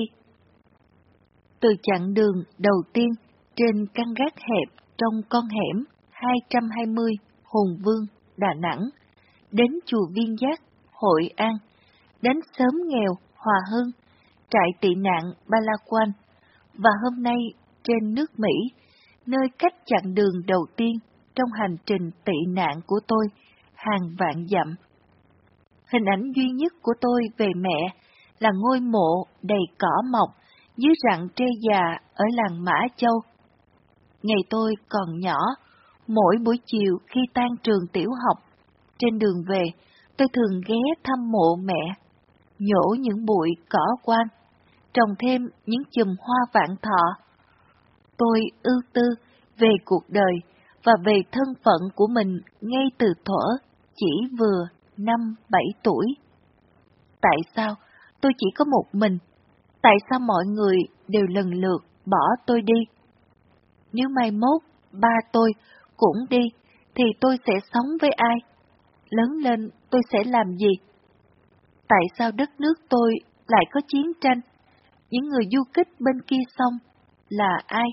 Từ chặng đường đầu tiên trên căn gác hẹp trong con hẻm 220 Hùng Vương, Đà Nẵng, đến chùa Viên Giác, Hội An, đến xóm nghèo Hòa Hưng, trại tị nạn Palawan, và hôm nay trên nước Mỹ, nơi cách chặng đường đầu tiên trong hành trình tị nạn của tôi hàng vạn dặm. Hình ảnh duy nhất của tôi về mẹ là ngôi mộ đầy cỏ mọc dưới rặng tre già ở làng Mã Châu. Ngày tôi còn nhỏ, mỗi buổi chiều khi tan trường tiểu học, trên đường về, tôi thường ghé thăm mộ mẹ, nhổ những bụi cỏ quan, trồng thêm những chùm hoa vạn thọ. Tôi ưu tư về cuộc đời và về thân phận của mình ngay từ thuở chỉ vừa 5-7 tuổi. Tại sao tôi chỉ có một mình? Tại sao mọi người đều lần lượt bỏ tôi đi? Nếu mai mốt ba tôi cũng đi, thì tôi sẽ sống với ai? Lớn lên tôi sẽ làm gì? Tại sao đất nước tôi lại có chiến tranh? Những người du kích bên kia sông là ai?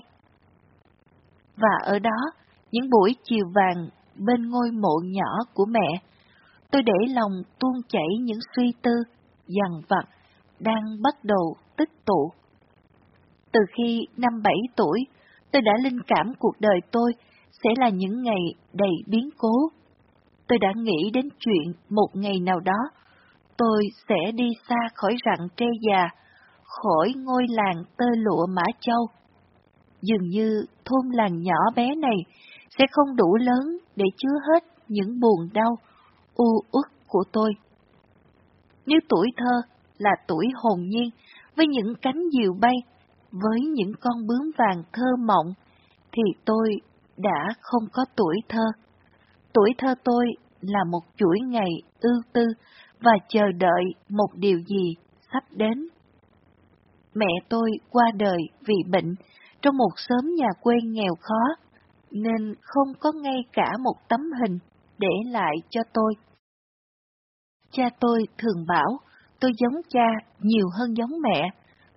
Và ở đó, những buổi chiều vàng bên ngôi mộ nhỏ của mẹ, tôi để lòng tuôn chảy những suy tư, dằn vặt, đang bắt đầu tích tụ. Từ khi 5-7 tuổi, tôi đã linh cảm cuộc đời tôi sẽ là những ngày đầy biến cố. Tôi đã nghĩ đến chuyện một ngày nào đó, tôi sẽ đi xa khỏi rặng tre già, khỏi ngôi làng tơ lụa Mã Châu. Dường như thôn làng nhỏ bé này sẽ không đủ lớn để chứa hết những buồn đau, u uất của tôi. Nếu tuổi thơ là tuổi hồn nhiên, với những cánh diều bay, với những con bướm vàng thơ mộng, thì tôi đã không có tuổi thơ. Tuổi thơ tôi là một chuỗi ngày ưu tư và chờ đợi một điều gì sắp đến. Mẹ tôi qua đời vì bệnh trong một xóm nhà quê nghèo khó, nên không có ngay cả một tấm hình để lại cho tôi. Cha tôi thường bảo tôi giống cha nhiều hơn giống mẹ.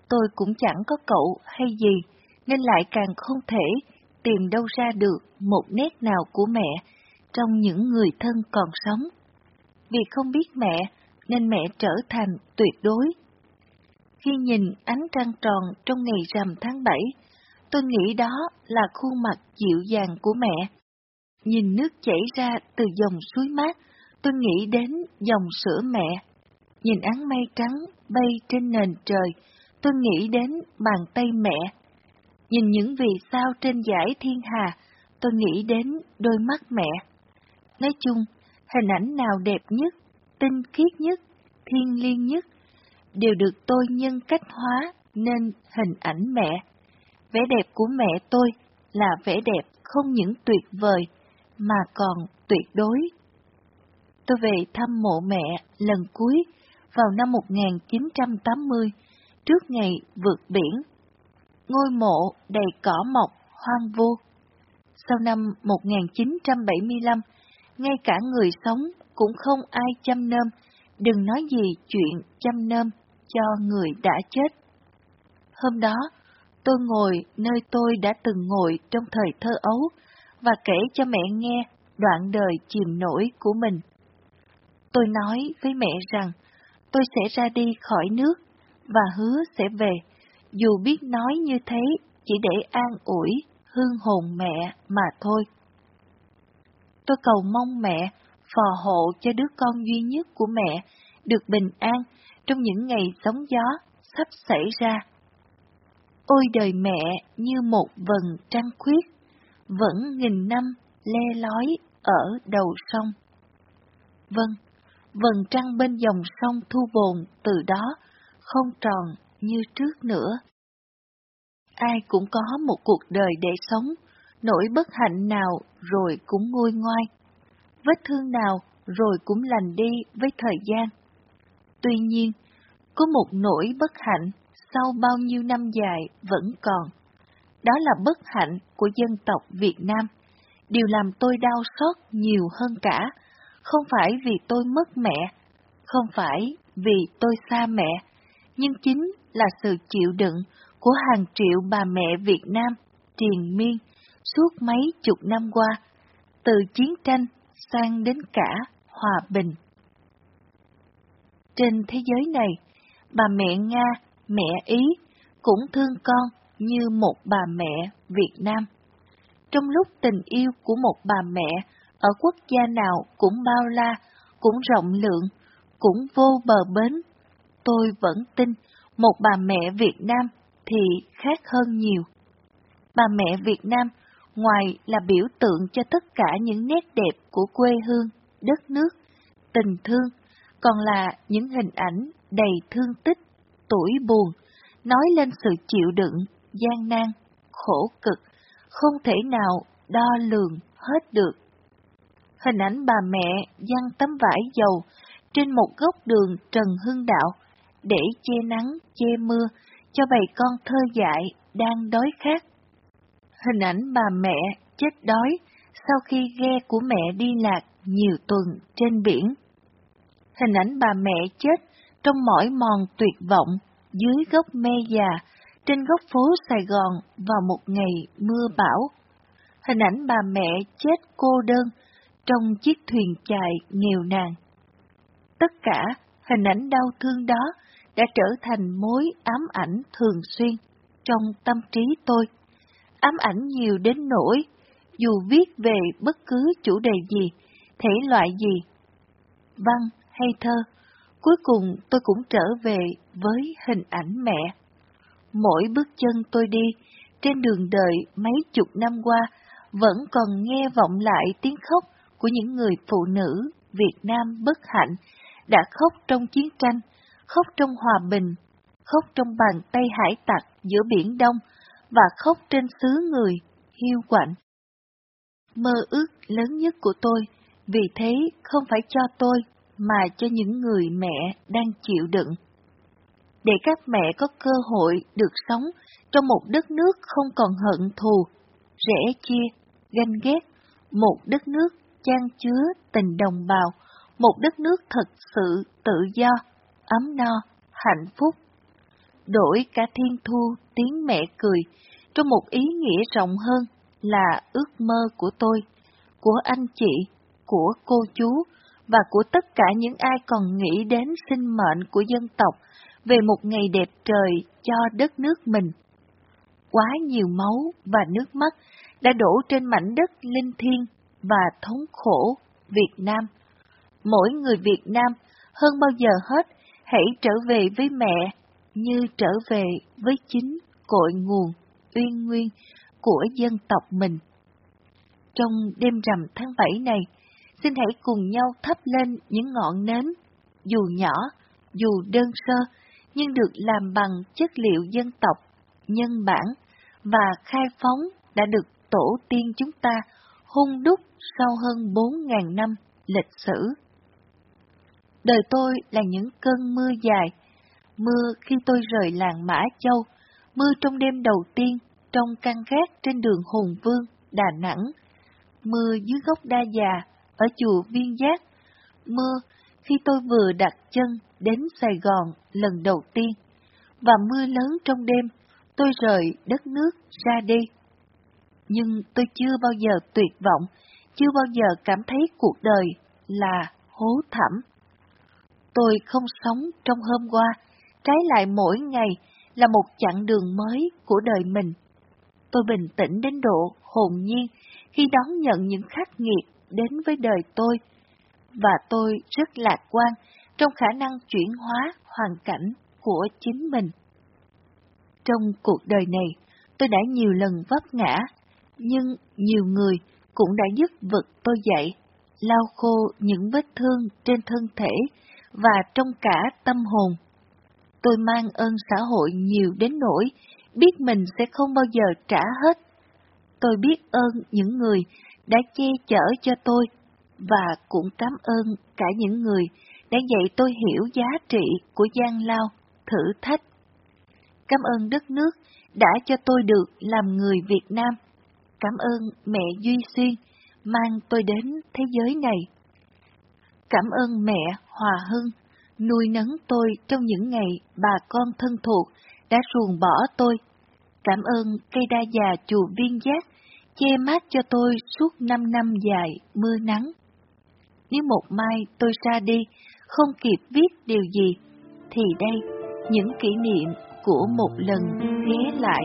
tôi cũng chẳng có cậu hay gì, nên lại càng không thể tìm đâu ra được một nét nào của mẹ trong những người thân còn sống. Vì không biết mẹ, nên mẹ trở thành tuyệt đối. Khi nhìn ánh trăng tròn trong ngày rằm tháng 7, tôi nghĩ đó là khuôn mặt dịu dàng của mẹ. Nhìn nước chảy ra từ dòng suối mát, tôi nghĩ đến dòng sữa mẹ. Nhìn áng mây trắng bay trên nền trời, tôi nghĩ đến bàn tay mẹ. Nhìn những vì sao trên dải thiên hà, tôi nghĩ đến đôi mắt mẹ. Nói chung, hình ảnh nào đẹp nhất, tinh khiết nhất, thiêng liêng nhất, đều được tôi nhân cách hóa nên hình ảnh mẹ. Vẻ đẹp của mẹ tôi là vẻ đẹp không những tuyệt vời, mà còn tuyệt đối. Tôi về thăm mộ mẹ lần cuối vào năm 1980, trước ngày vượt biển. Ngôi mộ đầy cỏ mọc, hoang vu. Sau năm 1975, ngay cả người sống cũng không ai chăm nom, đừng nói gì chuyện chăm nom cho người đã chết. Hôm đó, tôi ngồi nơi tôi đã từng ngồi trong thời thơ ấu và kể cho mẹ nghe đoạn đời chìm nổi của mình. Tôi nói với mẹ rằng tôi sẽ ra đi khỏi nước và hứa sẽ về, dù biết nói như thế chỉ để an ủi hương hồn mẹ mà thôi. Tôi cầu mong mẹ phò hộ cho đứa con duy nhất của mẹ được bình an trong những ngày sóng gió sắp xảy ra. Ôi đời mẹ như một vầng trăng khuyết, vẫn nghìn năm le lói ở đầu sông. Vâng, vầng trăng bên dòng sông Thu Bồn từ đó không tròn như trước nữa. Ai cũng có một cuộc đời để sống, nỗi bất hạnh nào rồi cũng nguôi ngoai, vết thương nào rồi cũng lành đi với thời gian. Tuy nhiên, có một nỗi bất hạnh sau bao nhiêu năm dài vẫn còn. Đó là bất hạnh của dân tộc Việt Nam. Điều làm tôi đau xót nhiều hơn cả, không phải vì tôi mất mẹ, không phải vì tôi xa mẹ, nhưng chính là sự chịu đựng của hàng triệu bà mẹ Việt Nam triền miên suốt mấy chục năm qua, từ chiến tranh sang đến cả hòa bình. Trên thế giới này, bà mẹ Nga, mẹ Ý cũng thương con như một bà mẹ Việt Nam. Trong lúc tình yêu của một bà mẹ ở quốc gia nào cũng bao la, cũng rộng lượng, cũng vô bờ bến, tôi vẫn tin một bà mẹ Việt Nam thì khác hơn nhiều. Bà mẹ Việt Nam, ngoài là biểu tượng cho tất cả những nét đẹp của quê hương, đất nước, tình thương, còn là những hình ảnh đầy thương tích, tủi buồn, nói lên sự chịu đựng, gian nan, khổ cực, không thể nào đo lường hết được. Hình ảnh bà mẹ giăng tấm vải dầu trên một góc đường Trần Hưng Đạo để che nắng, che mưa cho bầy con thơ dại đang đói khát. Hình ảnh bà mẹ chết đói sau khi ghe của mẹ đi lạc nhiều tuần trên biển. Hình ảnh bà mẹ chết trong mỏi mòn tuyệt vọng dưới gốc me già trên góc phố Sài Gòn vào một ngày mưa bão. Hình ảnh bà mẹ chết cô đơn trong chiếc thuyền chài nghèo nàn. Tất cả hình ảnh đau thương đó đã trở thành mối ám ảnh thường xuyên trong tâm trí tôi. Ám ảnh nhiều đến nỗi, dù viết về bất cứ chủ đề gì, thể loại gì, văn hay thơ, cuối cùng tôi cũng trở về với hình ảnh mẹ. Mỗi bước chân tôi đi, trên đường đời mấy chục năm qua, vẫn còn nghe vọng lại tiếng khóc của những người phụ nữ Việt Nam bất hạnh, đã khóc trong chiến tranh, khóc trong hòa bình, khóc trong bàn tay hải tặc giữa Biển Đông, và khóc trên xứ người hiu quạnh. Mơ ước lớn nhất của tôi, vì thế không phải cho tôi, mà cho những người mẹ đang chịu đựng. Để các mẹ có cơ hội được sống trong một đất nước không còn hận thù, rẽ chia, ganh ghét, một đất nước chan chứa tình đồng bào, một đất nước thật sự tự do, ấm no, hạnh phúc. đổi cả thiên thu tiếng mẹ cười trong một ý nghĩa rộng hơn là ước mơ của tôi, của anh chị, của cô chú và của tất cả những ai còn nghĩ đến sinh mệnh của dân tộc về một ngày đẹp trời cho đất nước mình. Quá nhiều máu và nước mắt đã đổ trên mảnh đất linh thiêng và thống khổ Việt Nam. Mỗi người Việt Nam hơn bao giờ hết hãy trở về với mẹ như trở về với chính cội nguồn, uyên nguyên của dân tộc mình. Trong đêm rằm tháng 7 này, xin hãy cùng nhau thắp lên những ngọn nến, dù nhỏ, dù đơn sơ, nhưng được làm bằng chất liệu dân tộc, nhân bản và khai phóng đã được tổ tiên chúng ta hun đúc sau hơn 4.000 năm lịch sử. Đời tôi là những cơn mưa dài, mưa khi tôi rời làng Mã Châu, mưa trong đêm đầu tiên trong căn gác trên đường Hùng Vương, Đà Nẵng, mưa dưới gốc đa già ở chùa Viên Giác, mưa khi tôi vừa đặt chân đến Sài Gòn lần đầu tiên, và mưa lớn trong đêm tôi rời đất nước ra đi. Nhưng tôi chưa bao giờ tuyệt vọng, chưa bao giờ cảm thấy cuộc đời là hố thẳm. Tôi không sống trong hôm qua, trái lại mỗi ngày là một chặng đường mới của đời mình. Tôi bình tĩnh đến độ hồn nhiên khi đón nhận những khắc nghiệt đến với đời tôi, và tôi rất lạc quan trong khả năng chuyển hóa hoàn cảnh của chính mình. Trong cuộc đời này, tôi đã nhiều lần vấp ngã, nhưng nhiều người cũng đã giúp vực tôi dậy, lau khô những vết thương trên thân thể và trong cả tâm hồn. Tôi mang ơn xã hội nhiều đến nỗi biết mình sẽ không bao giờ trả hết. Tôi biết ơn những người đã che chở cho tôi, và cũng cảm ơn cả những người đã dạy tôi hiểu giá trị của gian lao, thử thách. Cảm ơn đất nước đã cho tôi được làm người Việt Nam. Cảm ơn mẹ Duy Xuyên mang tôi đến thế giới này. Cảm ơn mẹ Hòa Hưng nuôi nấng tôi trong những ngày bà con thân thuộc đã ruồng bỏ tôi. Cảm ơn cây đa già chùa Viên Giác che mát cho tôi suốt 5 năm dài mưa nắng. Nếu một mai tôi ra đi, không kịp viết điều gì, thì đây, những kỷ niệm của một lần ghé lại.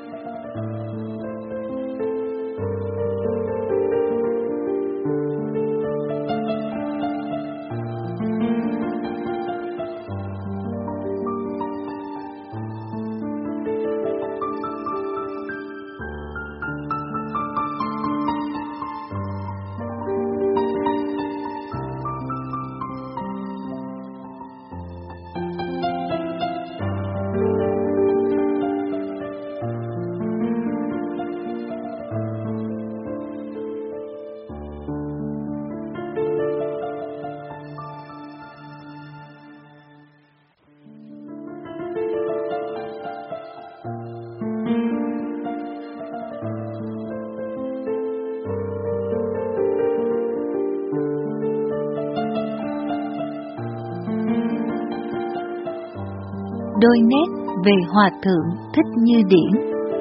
Đôi nét về Hòa Thượng Thích Như Điển.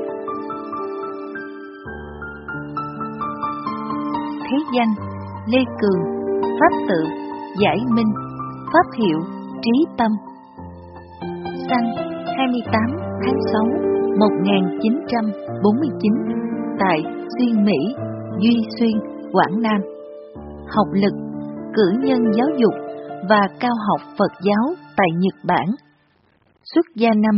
Thế danh: Lê Cường. Pháp tự: Giải Minh. Pháp hiệu: Trí Tâm. Sanh 28 tháng 6 1949 tại Xuyên Mỹ, Duy Xuyên, Quảng Nam. Học lực: cử nhân giáo dục và cao học Phật giáo tại Nhật Bản. Xuất gia năm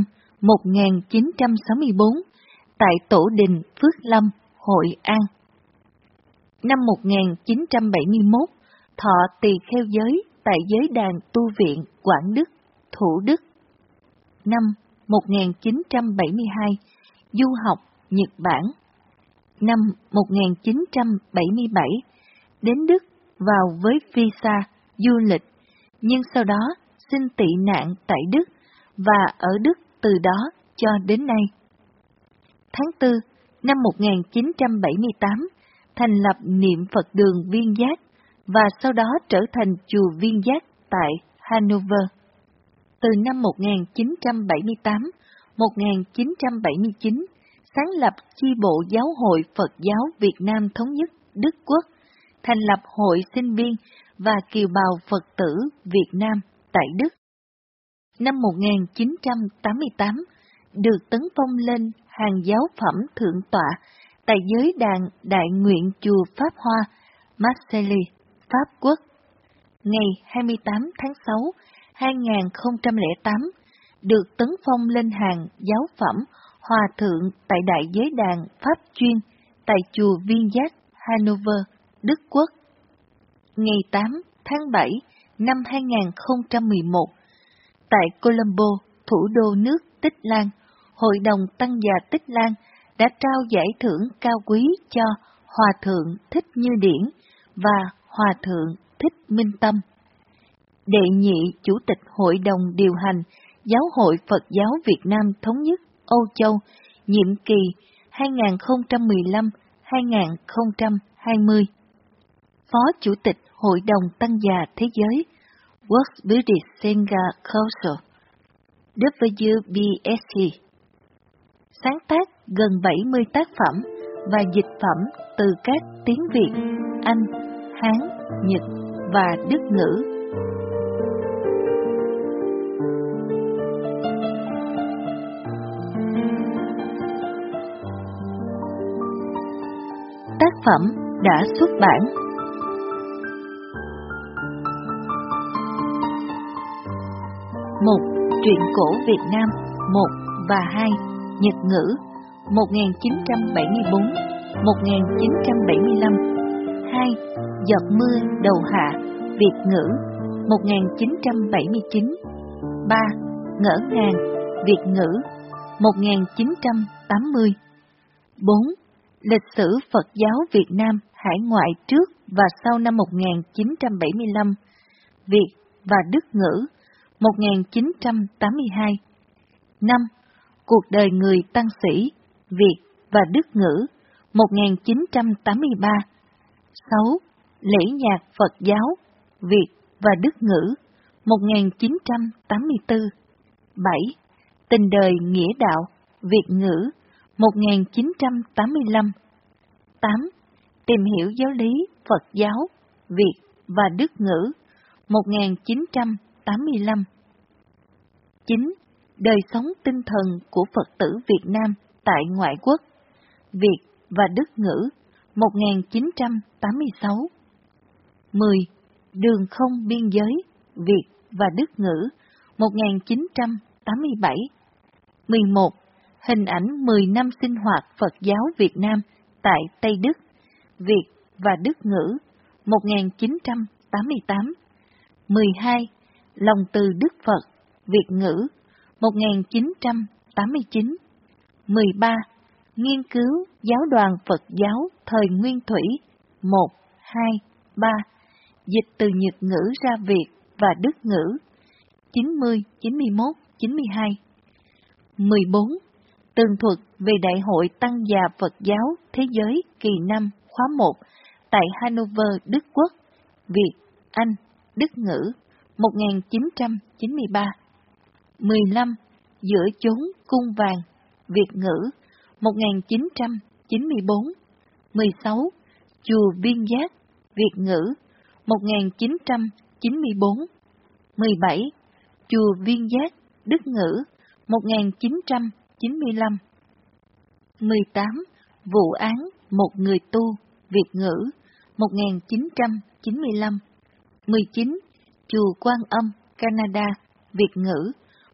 1964 tại Tổ đình Phước Lâm, Hội An. Năm 1971, thọ tỳ kheo giới tại Giới đàn tu viện Quảng Đức, Thủ Đức. Năm 1972, du học Nhật Bản. Năm 1977, đến Đức vào với visa du lịch, nhưng sau đó xin tị nạn tại Đức và ở Đức từ đó cho đến nay. Tháng 4 năm 1978, thành lập Niệm Phật đường Viên Giác và sau đó trở thành chùa Viên Giác tại Hanover. Từ năm 1978, 1979, sáng lập chi bộ Giáo hội Phật giáo Việt Nam Thống nhất Đức Quốc, thành lập Hội Sinh viên và Kiều bào Phật tử Việt Nam tại Đức. Năm 1988, được tấn phong lên hàng giáo phẩm thượng tọa tại giới đàn Đại nguyện chùa Pháp Hoa, Marseille, Pháp Quốc. Ngày 28 tháng 6, 2008, được tấn phong lên hàng giáo phẩm Hòa thượng tại Đại giới đàn Pháp chuyên tại chùa Viên Giác, Hanover, Đức Quốc. Ngày 8 tháng 7 năm 2011, tại Colombo, thủ đô nước Tích Lan, Hội đồng Tăng già Tích Lan đã trao giải thưởng cao quý cho Hòa thượng Thích Như Điển và Hòa thượng Thích Minh Tâm. Đệ nhị Chủ tịch Hội đồng điều hành Giáo hội Phật giáo Việt Nam Thống nhất Âu Châu, nhiệm kỳ 2015-2020. Phó Chủ tịch Hội đồng Tăng già Thế giới, World Buddhist Sangha Council, WBSC. Sáng tác gần 70 tác phẩm và dịch phẩm từ các tiếng Việt, Anh, Hán, Nhật và Đức ngữ. Tác phẩm đã xuất bản. Một, Truyện cổ Việt Nam 1 và 2, Nhật ngữ 1974-1975. 2. Giọt mưa đầu hạ, Việt ngữ 1979. 3. Ngỡ ngàng, Việt ngữ 1980. 4. Lịch sử Phật giáo Việt Nam hải ngoại trước và sau năm 1975, Việt và Đức ngữ 1982. 5. Cuộc đời người tăng sĩ, Việt và Đức ngữ 1983. 6. Lễ nhạc Phật giáo, Việt và Đức ngữ 1984. 7. Tình đời nghĩa đạo, Việt ngữ 1985. 8. Tìm hiểu giáo lý Phật giáo, Việt và Đức ngữ 1985. 9. Đời sống tinh thần của Phật tử Việt Nam tại ngoại quốc, Việt và Đức ngữ 1986. 10. Đường không biên giới, Việt và Đức ngữ 1987. 11. Hình ảnh 10 năm sinh hoạt Phật giáo Việt Nam tại Tây Đức, Việt và Đức ngữ 1988. 12. Lòng từ Đức Phật, Việt ngữ 1989. 13. Nghiên cứu giáo đoàn Phật giáo thời Nguyên Thủy 1, 2, 3. Dịch từ Nhật ngữ ra Việt và Đức ngữ 90, 91, 92. 14. Tường thuật về Đại hội Tăng già Phật giáo Thế giới kỳ 5 khóa 1 tại Hanover, Đức Quốc, Việt, Anh, Đức ngữ 1993. 15. Giữa chốn cung vàng, Việt ngữ 1994. 16. Chùa Viên Giác, Việt ngữ 1994. 17. Chùa Viên Giác, Đức ngữ 1995. 18. Vụ án một người tu, Việt ngữ 1995. 19. Chùa Quan Âm, Canada, Việt ngữ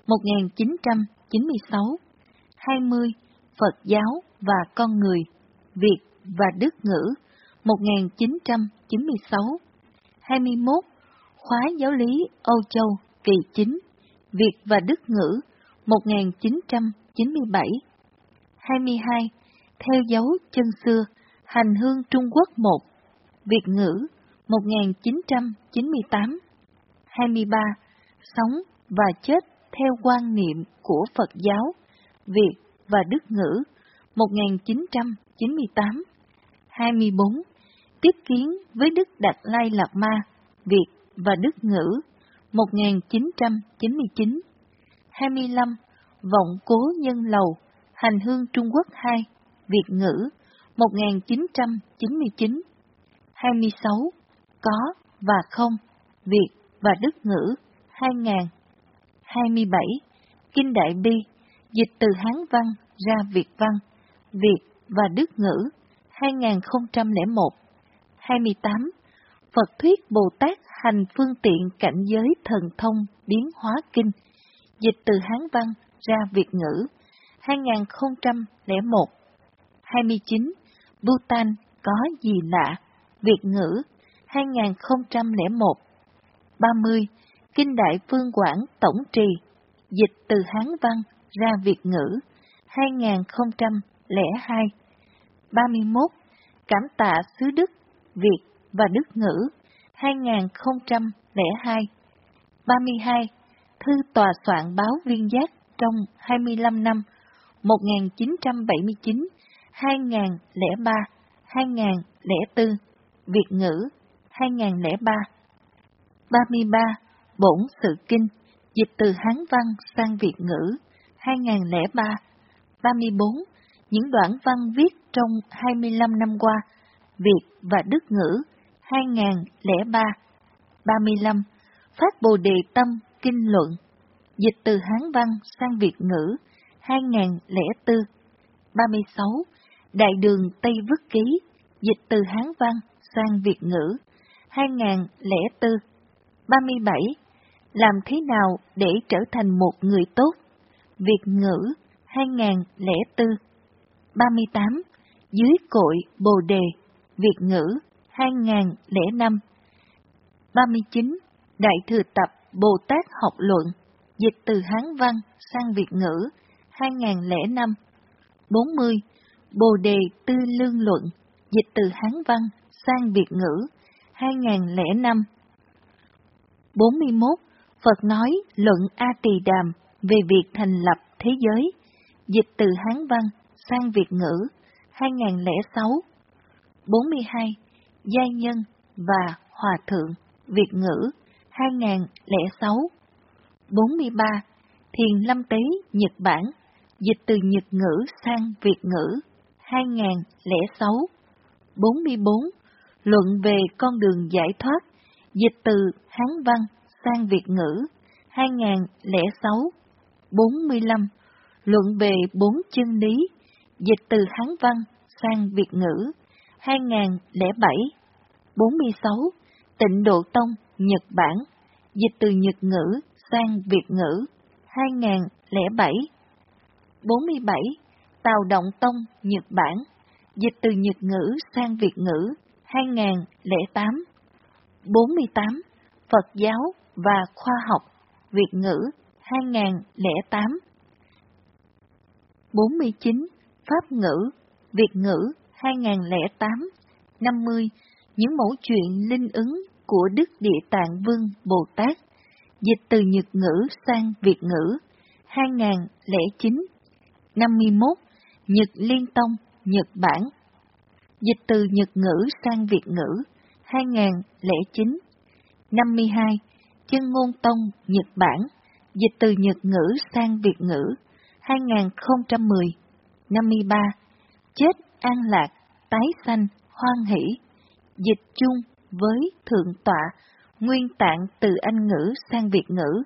1996. 20. Phật giáo và con người, Việt và Đức ngữ 1996. 21. Khóa giáo lý Âu Châu kỳ 9, Việt và Đức ngữ 1997. 22. Theo dấu chân xưa, hành hương Trung Quốc 1, Việt ngữ 1998. 23. Sống và chết theo quan niệm của Phật giáo, Việt và Đức ngữ 1998. 24. Tiếp kiến với Đức Đạt Lai Lạt Ma, Việt và Đức ngữ 1999. 25. Vọng Cố Nhân Lầu, Hành Hương Trung Quốc 2, Việt ngữ, 1999. 26. Có và không, Việt và Đức ngữ, 2000. 27. Kinh Đại Bi, dịch từ Hán văn ra Việt văn, Việt và Đức ngữ, 2001. 28. Phật thuyết Bồ Tát hành phương tiện cảnh giới thần thông biến hóa kinh, dịch từ Hán văn ra Việt ngữ, 2001. 29. Bhutan có gì lạ, Việt ngữ, 2001. 30. Kinh Đại Phương Quảng Tổng Trì, dịch từ Hán văn ra Việt ngữ, 2002. 31. Cảm tạ xứ Đức, Việt và Đức ngữ, 2002. 32. Thư tòa soạn báo Viên Giác trong 25 năm 1979, 2003, 2004, Việt ngữ, 2003. 33. Bổn Sự Kinh, dịch từ Hán văn sang Việt ngữ, 2003. 34. Những đoạn văn viết trong 25 năm qua, Việt và Đức ngữ, 2003. 35. Phát Bồ Đề Tâm Kinh Luận, dịch từ Hán văn sang Việt ngữ, 2004. 36. Đại Đường Tây Vức Ký, dịch từ Hán văn sang Việt ngữ, 2004. 37. Làm thế nào để trở thành một người tốt, Việt ngữ, 2004. 38. Dưới cội Bồ Đề, Việt ngữ, 2005. 39. Đại Thừa Tập Bồ Tát Học Luận, dịch từ Hán văn sang Việt ngữ, 2005. 40. Bồ Đề Tư Lương Luận, dịch từ Hán văn sang Việt ngữ, 2005. 41. Phật nói Luận A Tỳ Đàm về việc thành lập thế giới, dịch từ Hán văn sang Việt ngữ, 2006. 42. Giai Nhân và Hòa Thượng, Việt ngữ, 2006. 43. Thiền Lâm Tế Nhật Bản, dịch từ Nhật ngữ sang Việt ngữ, 2006. 44. Luận về con đường giải thoát, dịch từ Hán văn sang Việt ngữ, 2006. 45. Luận về bốn chân lý, dịch từ Hán văn sang Việt ngữ, 2007. 46. Tịnh Độ Tông Nhật Bản, dịch từ Nhật ngữ sang Việt ngữ, 2007. 47. Tào Động Tông Nhật Bản, dịch từ Nhật ngữ sang Việt ngữ, 2008. 48. Phật giáo và khoa học, Việt ngữ, 2008. 49. Pháp ngữ, Việt ngữ, 2008. 50. Những mẫu chuyện linh ứng của Đức Địa Tạng Vương Bồ Tát, dịch từ Nhật ngữ sang Việt ngữ, 2009. 51. Nhật Liên Tông Nhật Bản, dịch từ Nhật ngữ sang Việt ngữ, 2009. 52. Chân Ngôn Tông Nhật Bản, dịch từ Nhật ngữ sang Việt ngữ, 2010. 53. Chết an lạc, tái sanh, hoan hỷ, dịch chung với Thượng tọa, Nguyên Tạng từ Anh ngữ sang Việt ngữ,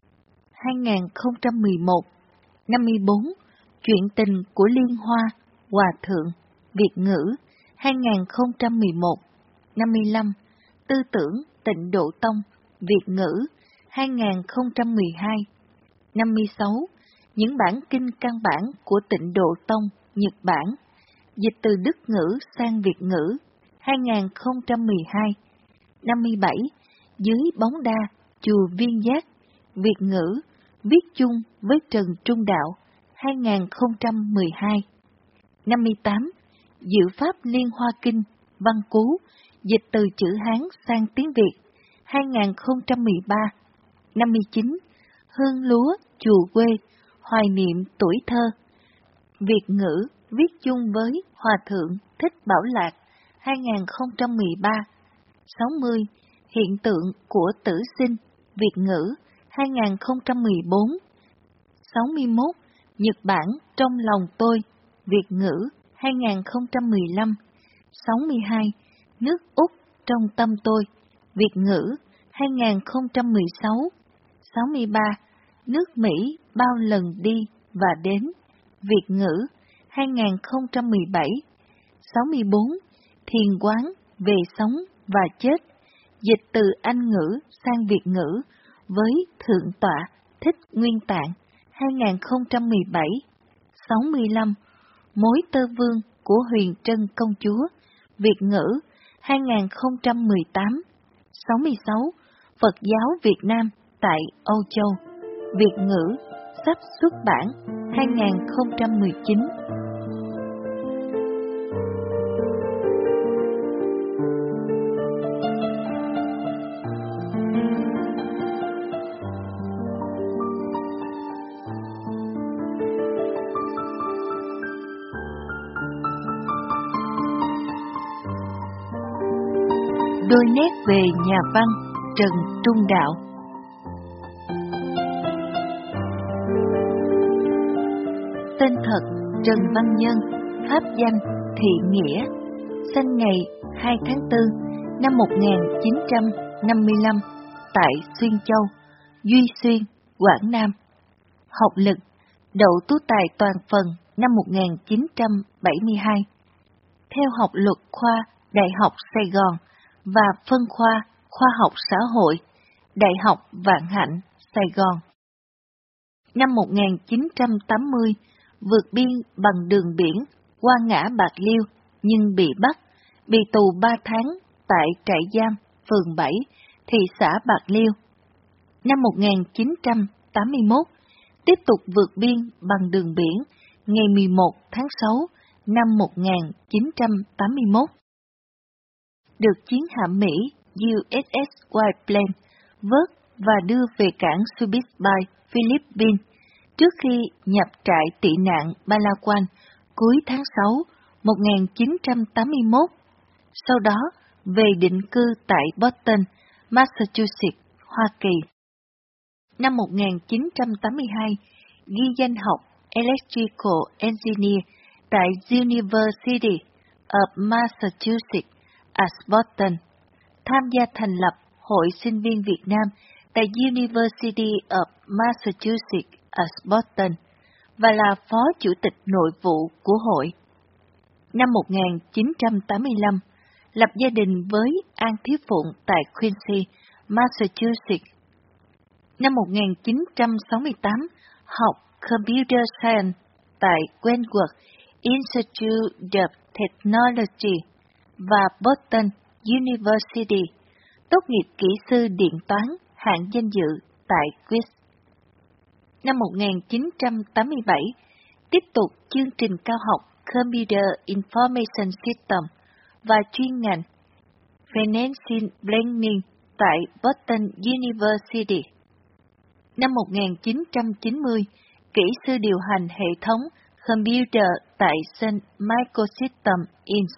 2011. 54. Chuyện tình của Liên Hoa, Hòa Thượng, Việt ngữ, 2011. 55. Tư tưởng Tịnh Độ Tông, Việt ngữ, 2012. 56. Những bản kinh căn bản của Tịnh Độ Tông, Nhật Bản, dịch từ Đức ngữ sang Việt ngữ, 2012. 57. Dưới bóng đa, chùa Viên Giác, Việt ngữ, viết chung với Trần Trung Đạo, 2012. 58. Diệu Pháp Liên Hoa Kinh, Văn Cú, dịch từ chữ Hán sang tiếng Việt, 2013. 59. Hương Lúa, Chùa Quê, hoài niệm tuổi thơ, Việt ngữ, viết chung với Hòa Thượng Thích Bảo Lạc, 2013. 60. Hiện tượng của tử sinh, Việt ngữ, 2014. 61. Nhật Bản trong lòng tôi, Việt ngữ 2015. 62. Nước Úc trong tâm tôi, Việt ngữ 2016. 63. Nước Mỹ bao lần đi và đến, Việt ngữ 2017. 64. Thiền quán về sống và chết, dịch từ Anh ngữ sang Việt ngữ với Thượng tọa Thích Nguyên Tạng 2017. 65. Mối tơ vương của Huyền Trân Công Chúa, Việt ngữ 2018. 66. Phật giáo Việt Nam tại Âu Châu, Việt ngữ sắp xuất bản 2019. Đôi nét về nhà văn Trần Trung Đạo. Tên thật Trần Văn Nhân, pháp danh Thị Nghĩa, sinh ngày 2 tháng 4 năm 1955 tại Xuyên Châu, Duy Xuyên, Quảng Nam. Học lực đậu tú tài toàn phần năm 1972. Theo học luật khoa Đại học Sài Gòn và phân khoa Khoa học xã hội, Đại học Vạn Hạnh, Sài Gòn. Năm 1980, vượt biên bằng đường biển qua ngã Bạc Liêu nhưng bị bắt, bị tù 3 tháng tại trại giam phường 7, thị xã Bạc Liêu. Năm 1981, tiếp tục vượt biên bằng đường biển ngày 11 tháng 6 năm 1981. Được chiến hạm Mỹ USS White Plains vớt và đưa về cảng Subic Bay, Philippines, trước khi nhập trại tị nạn Palawan cuối tháng 6 1981. Sau đó về định cư tại Boston, Massachusetts, Hoa Kỳ. Năm 1982, ghi danh học Electrical Engineer tại University of Massachusetts at Boston, tham gia thành lập Hội Sinh viên Việt Nam tại University of Massachusetts at Boston và là Phó Chủ tịch Nội vụ của hội. Năm 1985, lập gia đình với An Thiếu Phụng tại Quincy, Massachusetts. Năm 1968, học Computer Science tại Wentworth Institute of Technology và Boston University, tốt nghiệp kỹ sư điện toán hạng danh dự tại QUIS. Năm 1987, tiếp tục chương trình cao học Computer Information System và chuyên ngành Financial Planning tại Boston University. Năm 1990, kỹ sư điều hành hệ thống computer tại Sun Microsystems Inc.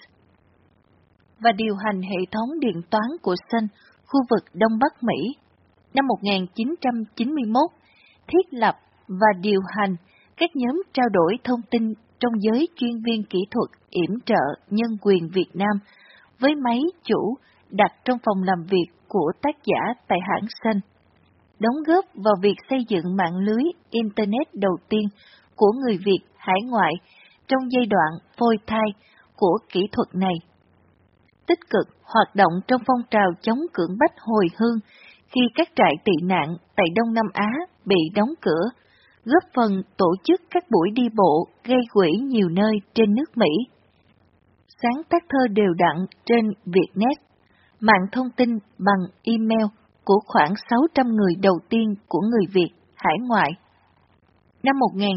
và điều hành hệ thống điện toán của Sun khu vực Đông Bắc Mỹ. Năm 1991, thiết lập và điều hành các nhóm trao đổi thông tin trong giới chuyên viên kỹ thuật yểm trợ nhân quyền Việt Nam với máy chủ đặt trong phòng làm việc của tác giả tại hãng Sun, đóng góp vào việc xây dựng mạng lưới Internet đầu tiên của người Việt hải ngoại trong giai đoạn phôi thai của kỹ thuật này. Tích cực hoạt động trong phong trào chống cưỡng bách hồi hương khi các trại tị nạn tại Đông Nam Á bị đóng cửa, góp phần tổ chức các buổi đi bộ gây quỹ nhiều nơi trên nước Mỹ. Sáng tác thơ đều đặn trên Vietnet, mạng thông tin bằng email của khoảng 600 người đầu tiên của người Việt hải ngoại. Năm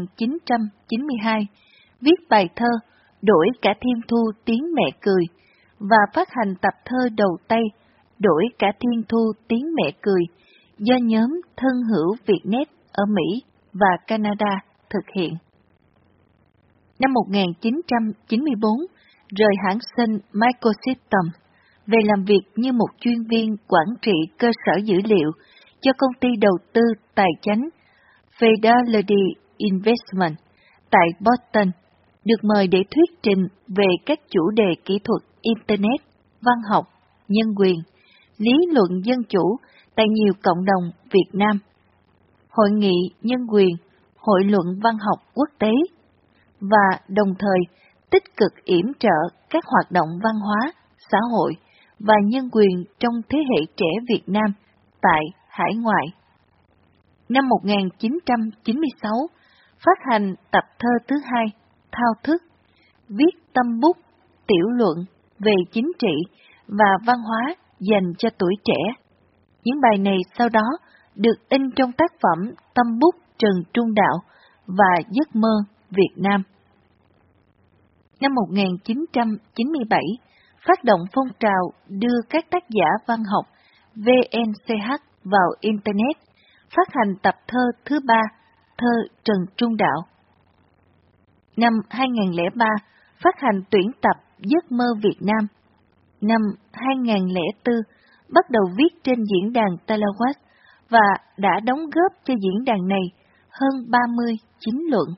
1992, viết bài thơ Đổi cả thiên thu tiếng mẹ cười và phát hành tập thơ đầu tay Đổi cả thiên thu tiếng mẹ cười do nhóm thân hữu Vietnet ở Mỹ và Canada thực hiện. Năm 1994, rời hãng Sun Microsystems về làm việc như một chuyên viên quản trị cơ sở dữ liệu cho công ty đầu tư tài chánh Fidelity Investment tại Boston, được mời để thuyết trình về các chủ đề kỹ thuật Internet, văn học, nhân quyền, lý luận dân chủ tại nhiều cộng đồng Việt Nam, Hội nghị nhân quyền, Hội luận văn học quốc tế, và đồng thời tích cực yểm trợ các hoạt động văn hóa, xã hội và nhân quyền trong thế hệ trẻ Việt Nam tại hải ngoại. Năm 1996, phát hành tập thơ thứ 2, Thao thức, viết tâm bút, tiểu luận về chính trị và văn hóa dành cho tuổi trẻ. Những bài này sau đó được in trong tác phẩm Tâm bút Trần Trung Đạo và Giấc mơ Việt Nam. Năm 1997, phát động phong trào đưa các tác giả văn học VNCH vào Internet, phát hành tập thơ thứ 3, Thơ Trần Trung Đạo. Năm 2003, phát hành tuyển tập Giấc mơ Việt Nam. Năm 2004, bắt đầu viết trên diễn đàn Talawas và đã đóng góp cho diễn đàn này hơn 30 chính luận.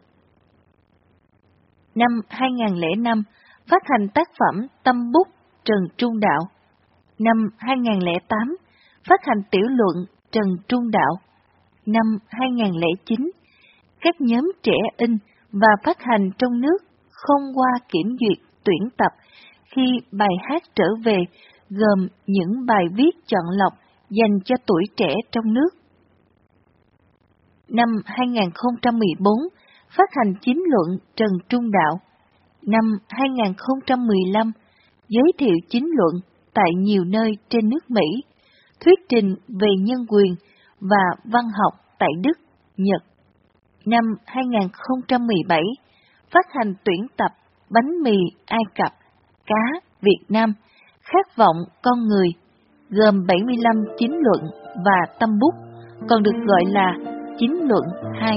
Năm 2005, phát hành tác phẩm Tâm bút Trần Trung Đạo. Năm 2008, phát hành tiểu luận Trần Trung Đạo. Năm 2009, các nhóm trẻ in và phát hành trong nước không qua kiểm duyệt tuyển tập khi bài hát trở về gồm những bài viết chọn lọc dành cho tuổi trẻ trong nước. Năm 2014, phát hành chính luận Trần Trung Đạo. Năm 2015, giới thiệu chính luận tại nhiều nơi trên nước Mỹ, thuyết trình về nhân quyền và văn học tại Đức, Nhật. Năm 2017, phát hành tuyển tập Bánh mì Ai Cập, Cá Việt Nam, Khát vọng con người, gồm 75 chính luận và tâm bút, còn được gọi là chính luận 2.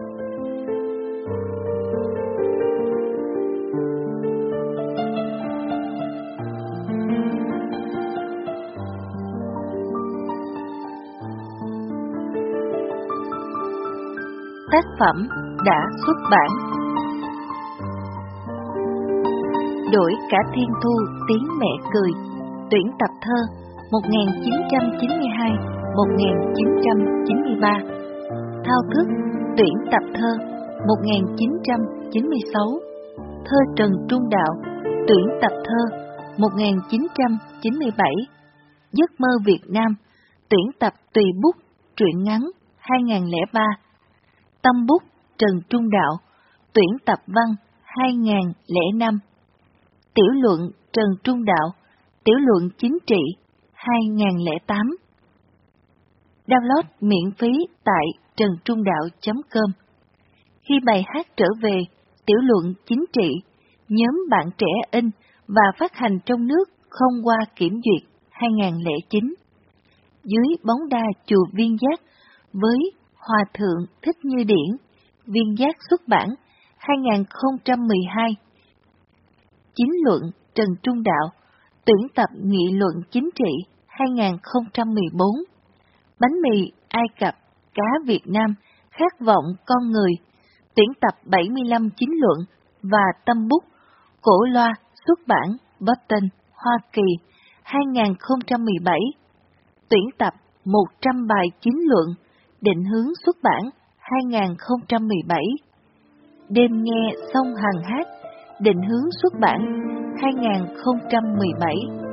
Tác phẩm đã xuất bản. Đổi cả thiên thu tiếng mẹ cười, tuyển tập thơ 1992-1993. Thao thức, tuyển tập thơ 1996. Thơ Trần Trung Đạo, tuyển tập thơ 1997. Giấc mơ Việt Nam, tuyển tập tùy bút, truyện ngắn 2003. Tâm bút Trần Trung Đạo, tuyển tập văn 2005. Tiểu luận Trần Trung Đạo, tiểu luận chính trị 2008. Download miễn phí tại trần-trung-đạo.com. Khi bài hát trở về, tiểu luận chính trị, nhóm bạn trẻ in và phát hành trong nước không qua kiểm duyệt 2009. Dưới bóng đa chùa Viên Giác với Hòa Thượng Thích Như Điển, Viên Giác xuất bản 2012. Chính luận Trần Trung Đạo, tuyển tập nghị luận chính trị 2014. Bánh mì Ai Cập, Cá Việt Nam, Khát vọng con người, tuyển tập 75 chính luận và tâm bút, Cổ Loa xuất bản Boston, Hoa Kỳ 2017. Tuyển tập 100 bài chính luận, định hướng xuất bản 2017. Đêm nghe sông Hằng hát, định hướng xuất bản 2017.